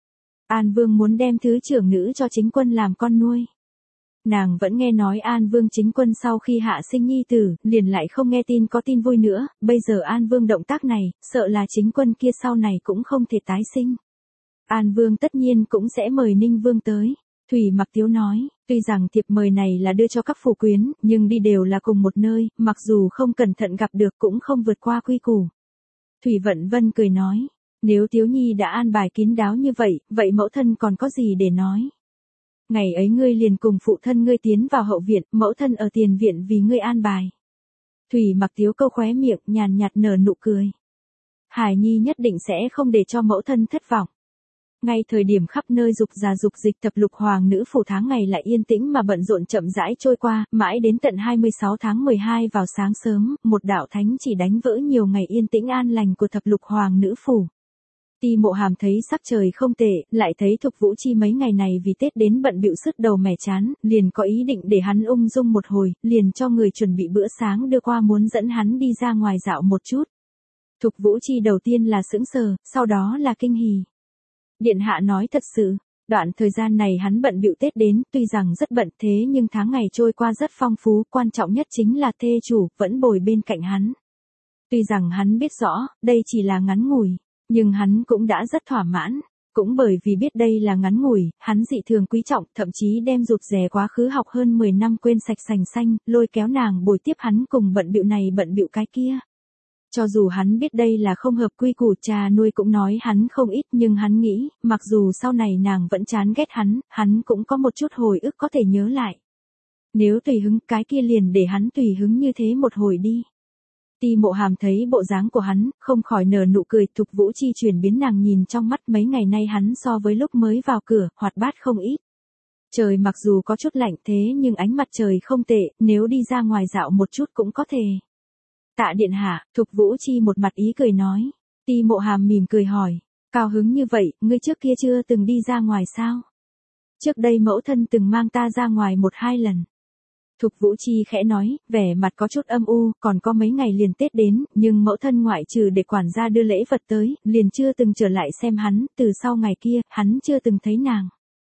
An Vương muốn đem thứ trưởng nữ cho chính quân làm con nuôi. Nàng vẫn nghe nói An Vương chính quân sau khi hạ sinh nhi tử, liền lại không nghe tin có tin vui nữa, bây giờ An Vương động tác này, sợ là chính quân kia sau này cũng không thể tái sinh. An Vương tất nhiên cũng sẽ mời Ninh Vương tới. Thủy Mặc Tiếu nói, tuy rằng thiệp mời này là đưa cho các phủ quyến, nhưng đi đều là cùng một nơi, mặc dù không cẩn thận gặp được cũng không vượt qua quy củ. Thủy Vận Vân cười nói, nếu Tiếu nhi đã an bài kín đáo như vậy, vậy mẫu thân còn có gì để nói. Ngày ấy ngươi liền cùng phụ thân ngươi tiến vào hậu viện, mẫu thân ở tiền viện vì ngươi an bài. Thủy Mặc Tiếu câu khóe miệng, nhàn nhạt nở nụ cười. Hải nhi nhất định sẽ không để cho mẫu thân thất vọng. Ngay thời điểm khắp nơi dục già dục dịch thập lục hoàng nữ phủ tháng ngày lại yên tĩnh mà bận rộn chậm rãi trôi qua, mãi đến tận hai mươi sáu tháng mười hai vào sáng sớm, một đạo thánh chỉ đánh vỡ nhiều ngày yên tĩnh an lành của thập lục hoàng nữ phủ. Ti Mộ Hàm thấy sắc trời không tệ, lại thấy Thục Vũ Chi mấy ngày này vì Tết đến bận bịu sứt đầu mẻ chán, liền có ý định để hắn ung dung một hồi, liền cho người chuẩn bị bữa sáng đưa qua muốn dẫn hắn đi ra ngoài dạo một chút. Thục Vũ Chi đầu tiên là sững sờ, sau đó là kinh hỉ. Điện hạ nói thật sự, đoạn thời gian này hắn bận bịu Tết đến, tuy rằng rất bận thế nhưng tháng ngày trôi qua rất phong phú, quan trọng nhất chính là thê chủ, vẫn bồi bên cạnh hắn. Tuy rằng hắn biết rõ, đây chỉ là ngắn ngủi, nhưng hắn cũng đã rất thỏa mãn. Cũng bởi vì biết đây là ngắn ngủi, hắn dị thường quý trọng, thậm chí đem rụt rè quá khứ học hơn mười năm quên sạch sành xanh, lôi kéo nàng bồi tiếp hắn cùng bận bịu này bận bịu cái kia. Cho dù hắn biết đây là không hợp quy củ, cha nuôi cũng nói hắn không ít, nhưng hắn nghĩ, mặc dù sau này nàng vẫn chán ghét hắn, hắn cũng có một chút hồi ức có thể nhớ lại. Nếu tùy hứng cái kia liền để hắn tùy hứng như thế một hồi đi. Ti Mộ Hàm thấy bộ dáng của hắn, không khỏi nở nụ cười. Thục Vũ Chi chuyển biến nàng nhìn trong mắt, mấy ngày nay hắn so với lúc mới vào cửa, hoạt bát không ít. Trời mặc dù có chút lạnh thế nhưng ánh mặt trời không tệ, nếu đi ra ngoài dạo một chút cũng có thể. Tạ điện hạ, Thục Vũ Chi một mặt ý cười nói. Ti Mộ Hàm mỉm cười hỏi, cao hứng như vậy, ngươi trước kia chưa từng đi ra ngoài sao? Trước đây mẫu thân từng mang ta ra ngoài một hai lần. Thục Vũ Chi khẽ nói, vẻ mặt có chút âm u, còn có mấy ngày liền Tết đến, nhưng mẫu thân ngoại trừ để quản gia đưa lễ vật tới, liền chưa từng trở lại xem hắn, từ sau ngày kia, hắn chưa từng thấy nàng.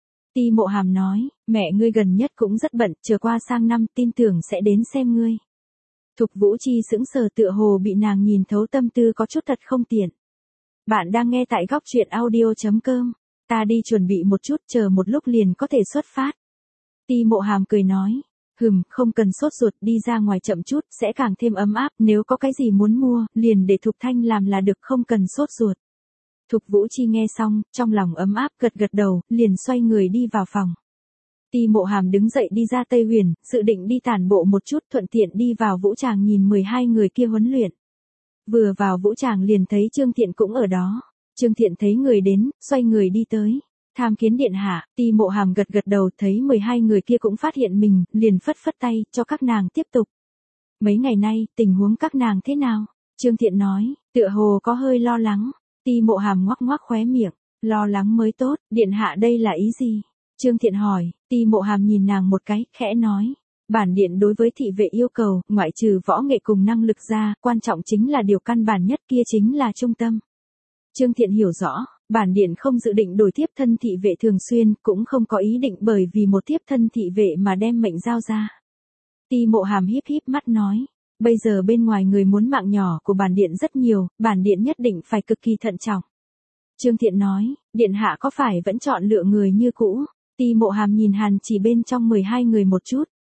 Ti Mộ Hàm nói, mẹ ngươi gần nhất cũng rất bận, chờ qua sang năm tin tưởng sẽ đến xem ngươi. Thục Vũ Chi sững sờ tựa hồ bị nàng nhìn thấu tâm tư có chút thật không tiện. Bạn đang nghe tại góc truyện audio.com, ta đi chuẩn bị một chút chờ một lúc liền có thể xuất phát. Ti Mộ Hàm cười nói, hừm, không cần sốt ruột đi ra ngoài chậm chút, sẽ càng thêm ấm áp, nếu có cái gì muốn mua, liền để Thục Thanh làm là được không cần sốt ruột. Thục Vũ Chi nghe xong, trong lòng ấm áp gật gật đầu, liền xoay người đi vào phòng. Ti Mộ Hàm đứng dậy đi ra Tây Huyền, dự định đi tản bộ một chút thuận tiện đi vào vũ tràng nhìn mười hai người kia huấn luyện. Vừa vào vũ tràng liền thấy Trương Thiện cũng ở đó. Trương Thiện thấy người đến, xoay người đi tới. Tham kiến điện hạ, Ti Mộ Hàm gật gật đầu thấy mười hai người kia cũng phát hiện mình, liền phất phất tay, cho các nàng tiếp tục. Mấy ngày nay, tình huống các nàng thế nào? Trương Thiện nói, tựa hồ có hơi lo lắng. Ti Mộ Hàm ngoắc ngoắc khóe miệng, lo lắng mới tốt, điện hạ đây là ý gì? Trương Thiện hỏi, Ti Mộ Hàm nhìn nàng một cái, khẽ nói. Bản điện đối với thị vệ yêu cầu, ngoại trừ võ nghệ cùng năng lực ra, quan trọng chính là điều căn bản nhất kia chính là trung tâm. Trương Thiện hiểu rõ, bản điện không dự định đổi tiếp thân thị vệ thường xuyên, cũng không có ý định bởi vì một tiếp thân thị vệ mà đem mệnh giao ra. Ti Mộ Hàm híp híp mắt nói, bây giờ bên ngoài người muốn mạng nhỏ của bản điện rất nhiều, bản điện nhất định phải cực kỳ thận trọng. Trương Thiện nói, điện hạ có phải vẫn chọn lựa người như cũ? Ti Mộ Hàm nhìn Hàn Chỉ bên trong mười hai người một chút.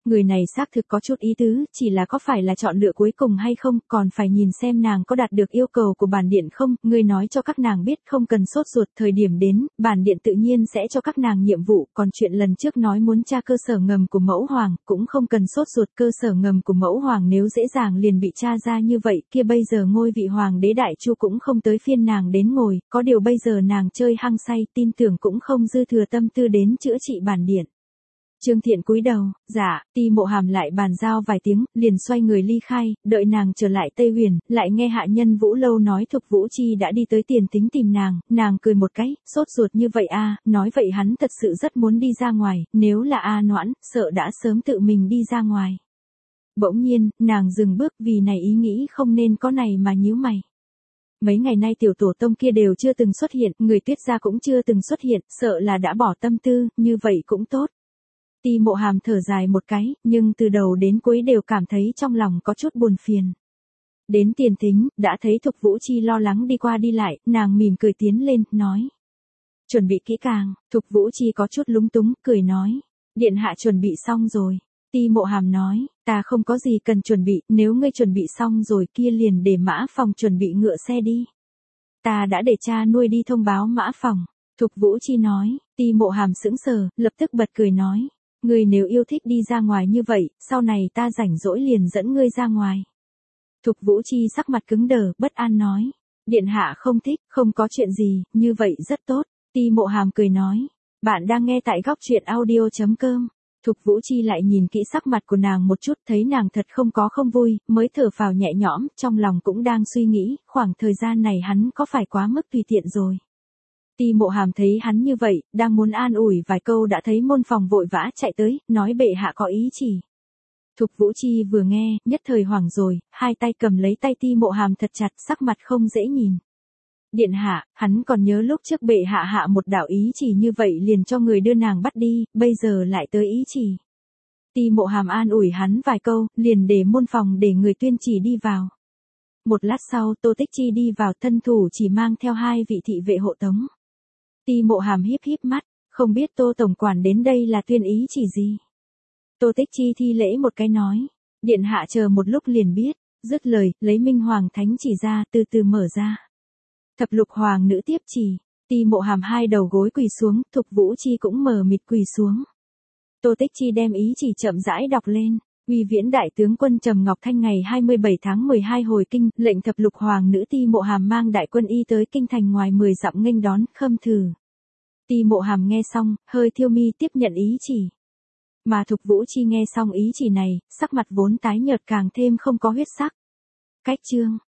Người này xác thực có chút ý tứ, chỉ là có phải là chọn lựa cuối cùng hay không, còn phải nhìn xem nàng có đạt được yêu cầu của bản điện không, ngươi nói cho các nàng biết không cần sốt ruột, thời điểm đến, bản điện tự nhiên sẽ cho các nàng nhiệm vụ, còn chuyện lần trước nói muốn tra cơ sở ngầm của mẫu hoàng, cũng không cần sốt ruột, cơ sở ngầm của mẫu hoàng nếu dễ dàng liền bị tra ra như vậy, kia bây giờ ngôi vị hoàng đế đại chu cũng không tới phiên nàng đến ngồi, có điều bây giờ nàng chơi hăng say, tin tưởng cũng không dư thừa tâm tư đến chữa trị bản điện. Trương Thiện cúi đầu, dạ, Ti Mộ Hàm lại bàn giao vài tiếng, liền xoay người ly khai, đợi nàng trở lại Tây Huyền, lại nghe hạ nhân Vũ Lâu nói Thục Vũ Chi đã đi tới Tiền Tính tìm nàng, nàng cười một cái, sốt ruột như vậy a, nói vậy hắn thật sự rất muốn đi ra ngoài, nếu là A Noãn, sợ đã sớm tự mình đi ra ngoài. Bỗng nhiên, nàng dừng bước vì này ý nghĩ không nên có này mà nhíu mày. Mấy ngày nay tiểu tổ tông kia đều chưa từng xuất hiện, người Tuyết gia cũng chưa từng xuất hiện, sợ là đã bỏ tâm tư, như vậy cũng tốt. Ti Mộ Hàm thở dài một cái, nhưng từ đầu đến cuối đều cảm thấy trong lòng có chút buồn phiền. Đến Tiền Tính, đã thấy Thục Vũ Chi lo lắng đi qua đi lại, nàng mỉm cười tiến lên, nói. Chuẩn bị kỹ càng, Thục Vũ Chi có chút lúng túng, cười nói. Điện hạ chuẩn bị xong rồi. Ti Mộ Hàm nói, ta không có gì cần chuẩn bị, nếu ngươi chuẩn bị xong rồi kia liền để Mã Phòng chuẩn bị ngựa xe đi. Ta đã để cha nuôi đi thông báo Mã Phòng. Thục Vũ Chi nói, Ti Mộ Hàm sững sờ, lập tức bật cười nói. Ngươi nếu yêu thích đi ra ngoài như vậy, sau này ta rảnh rỗi liền dẫn ngươi ra ngoài. Thục Vũ Chi sắc mặt cứng đờ, bất an nói. Điện hạ không thích, không có chuyện gì, như vậy rất tốt. Ti Mộ Hàm cười nói. Bạn đang nghe tại góc truyện audio chấm com. Thục Vũ Chi lại nhìn kỹ sắc mặt của nàng một chút, thấy nàng thật không có không vui, mới thở phào nhẹ nhõm, trong lòng cũng đang suy nghĩ, khoảng thời gian này hắn có phải quá mức tùy tiện rồi. Ti Mộ Hàm thấy hắn như vậy, đang muốn an ủi vài câu đã thấy môn phòng vội vã chạy tới, nói bệ hạ có ý chỉ. Thục Vũ Chi vừa nghe, nhất thời hoảng rồi, hai tay cầm lấy tay Ti Mộ Hàm thật chặt, sắc mặt không dễ nhìn. Điện hạ, hắn còn nhớ lúc trước bệ hạ hạ một đạo ý chỉ như vậy liền cho người đưa nàng bắt đi, bây giờ lại tới ý chỉ. Ti Mộ Hàm an ủi hắn vài câu, liền để môn phòng để người tuyên chỉ đi vào. Một lát sau, Tô Tích Chi đi vào, thân thủ chỉ mang theo hai vị thị vệ hộ tống. Ti Mộ Hàm híp híp mắt, không biết Tô tổng quản đến đây là tuyên ý chỉ gì. Tô Tích Chi thi lễ một cái nói, điện hạ chờ một lúc liền biết, dứt lời, lấy Minh Hoàng Thánh chỉ ra, từ từ mở ra. Thập lục hoàng nữ tiếp chỉ, Ti Mộ Hàm hai đầu gối quỳ xuống, Thục Vũ Chi cũng mờ mịt quỳ xuống. Tô Tích Chi đem ý chỉ chậm rãi đọc lên. Uy Viễn đại tướng quân Trầm Ngọc Thanh ngày hai mươi bảy tháng mười hai hồi kinh, lệnh thập lục hoàng nữ Ti Mộ Hàm mang đại quân y tới kinh thành ngoài mười dặm nghênh đón, khâm thử. Ti Mộ Hàm nghe xong, hơi thiêu mi tiếp nhận ý chỉ. Mà Thục Vũ Chi nghe xong ý chỉ này, sắc mặt vốn tái nhợt càng thêm không có huyết sắc. Cách chương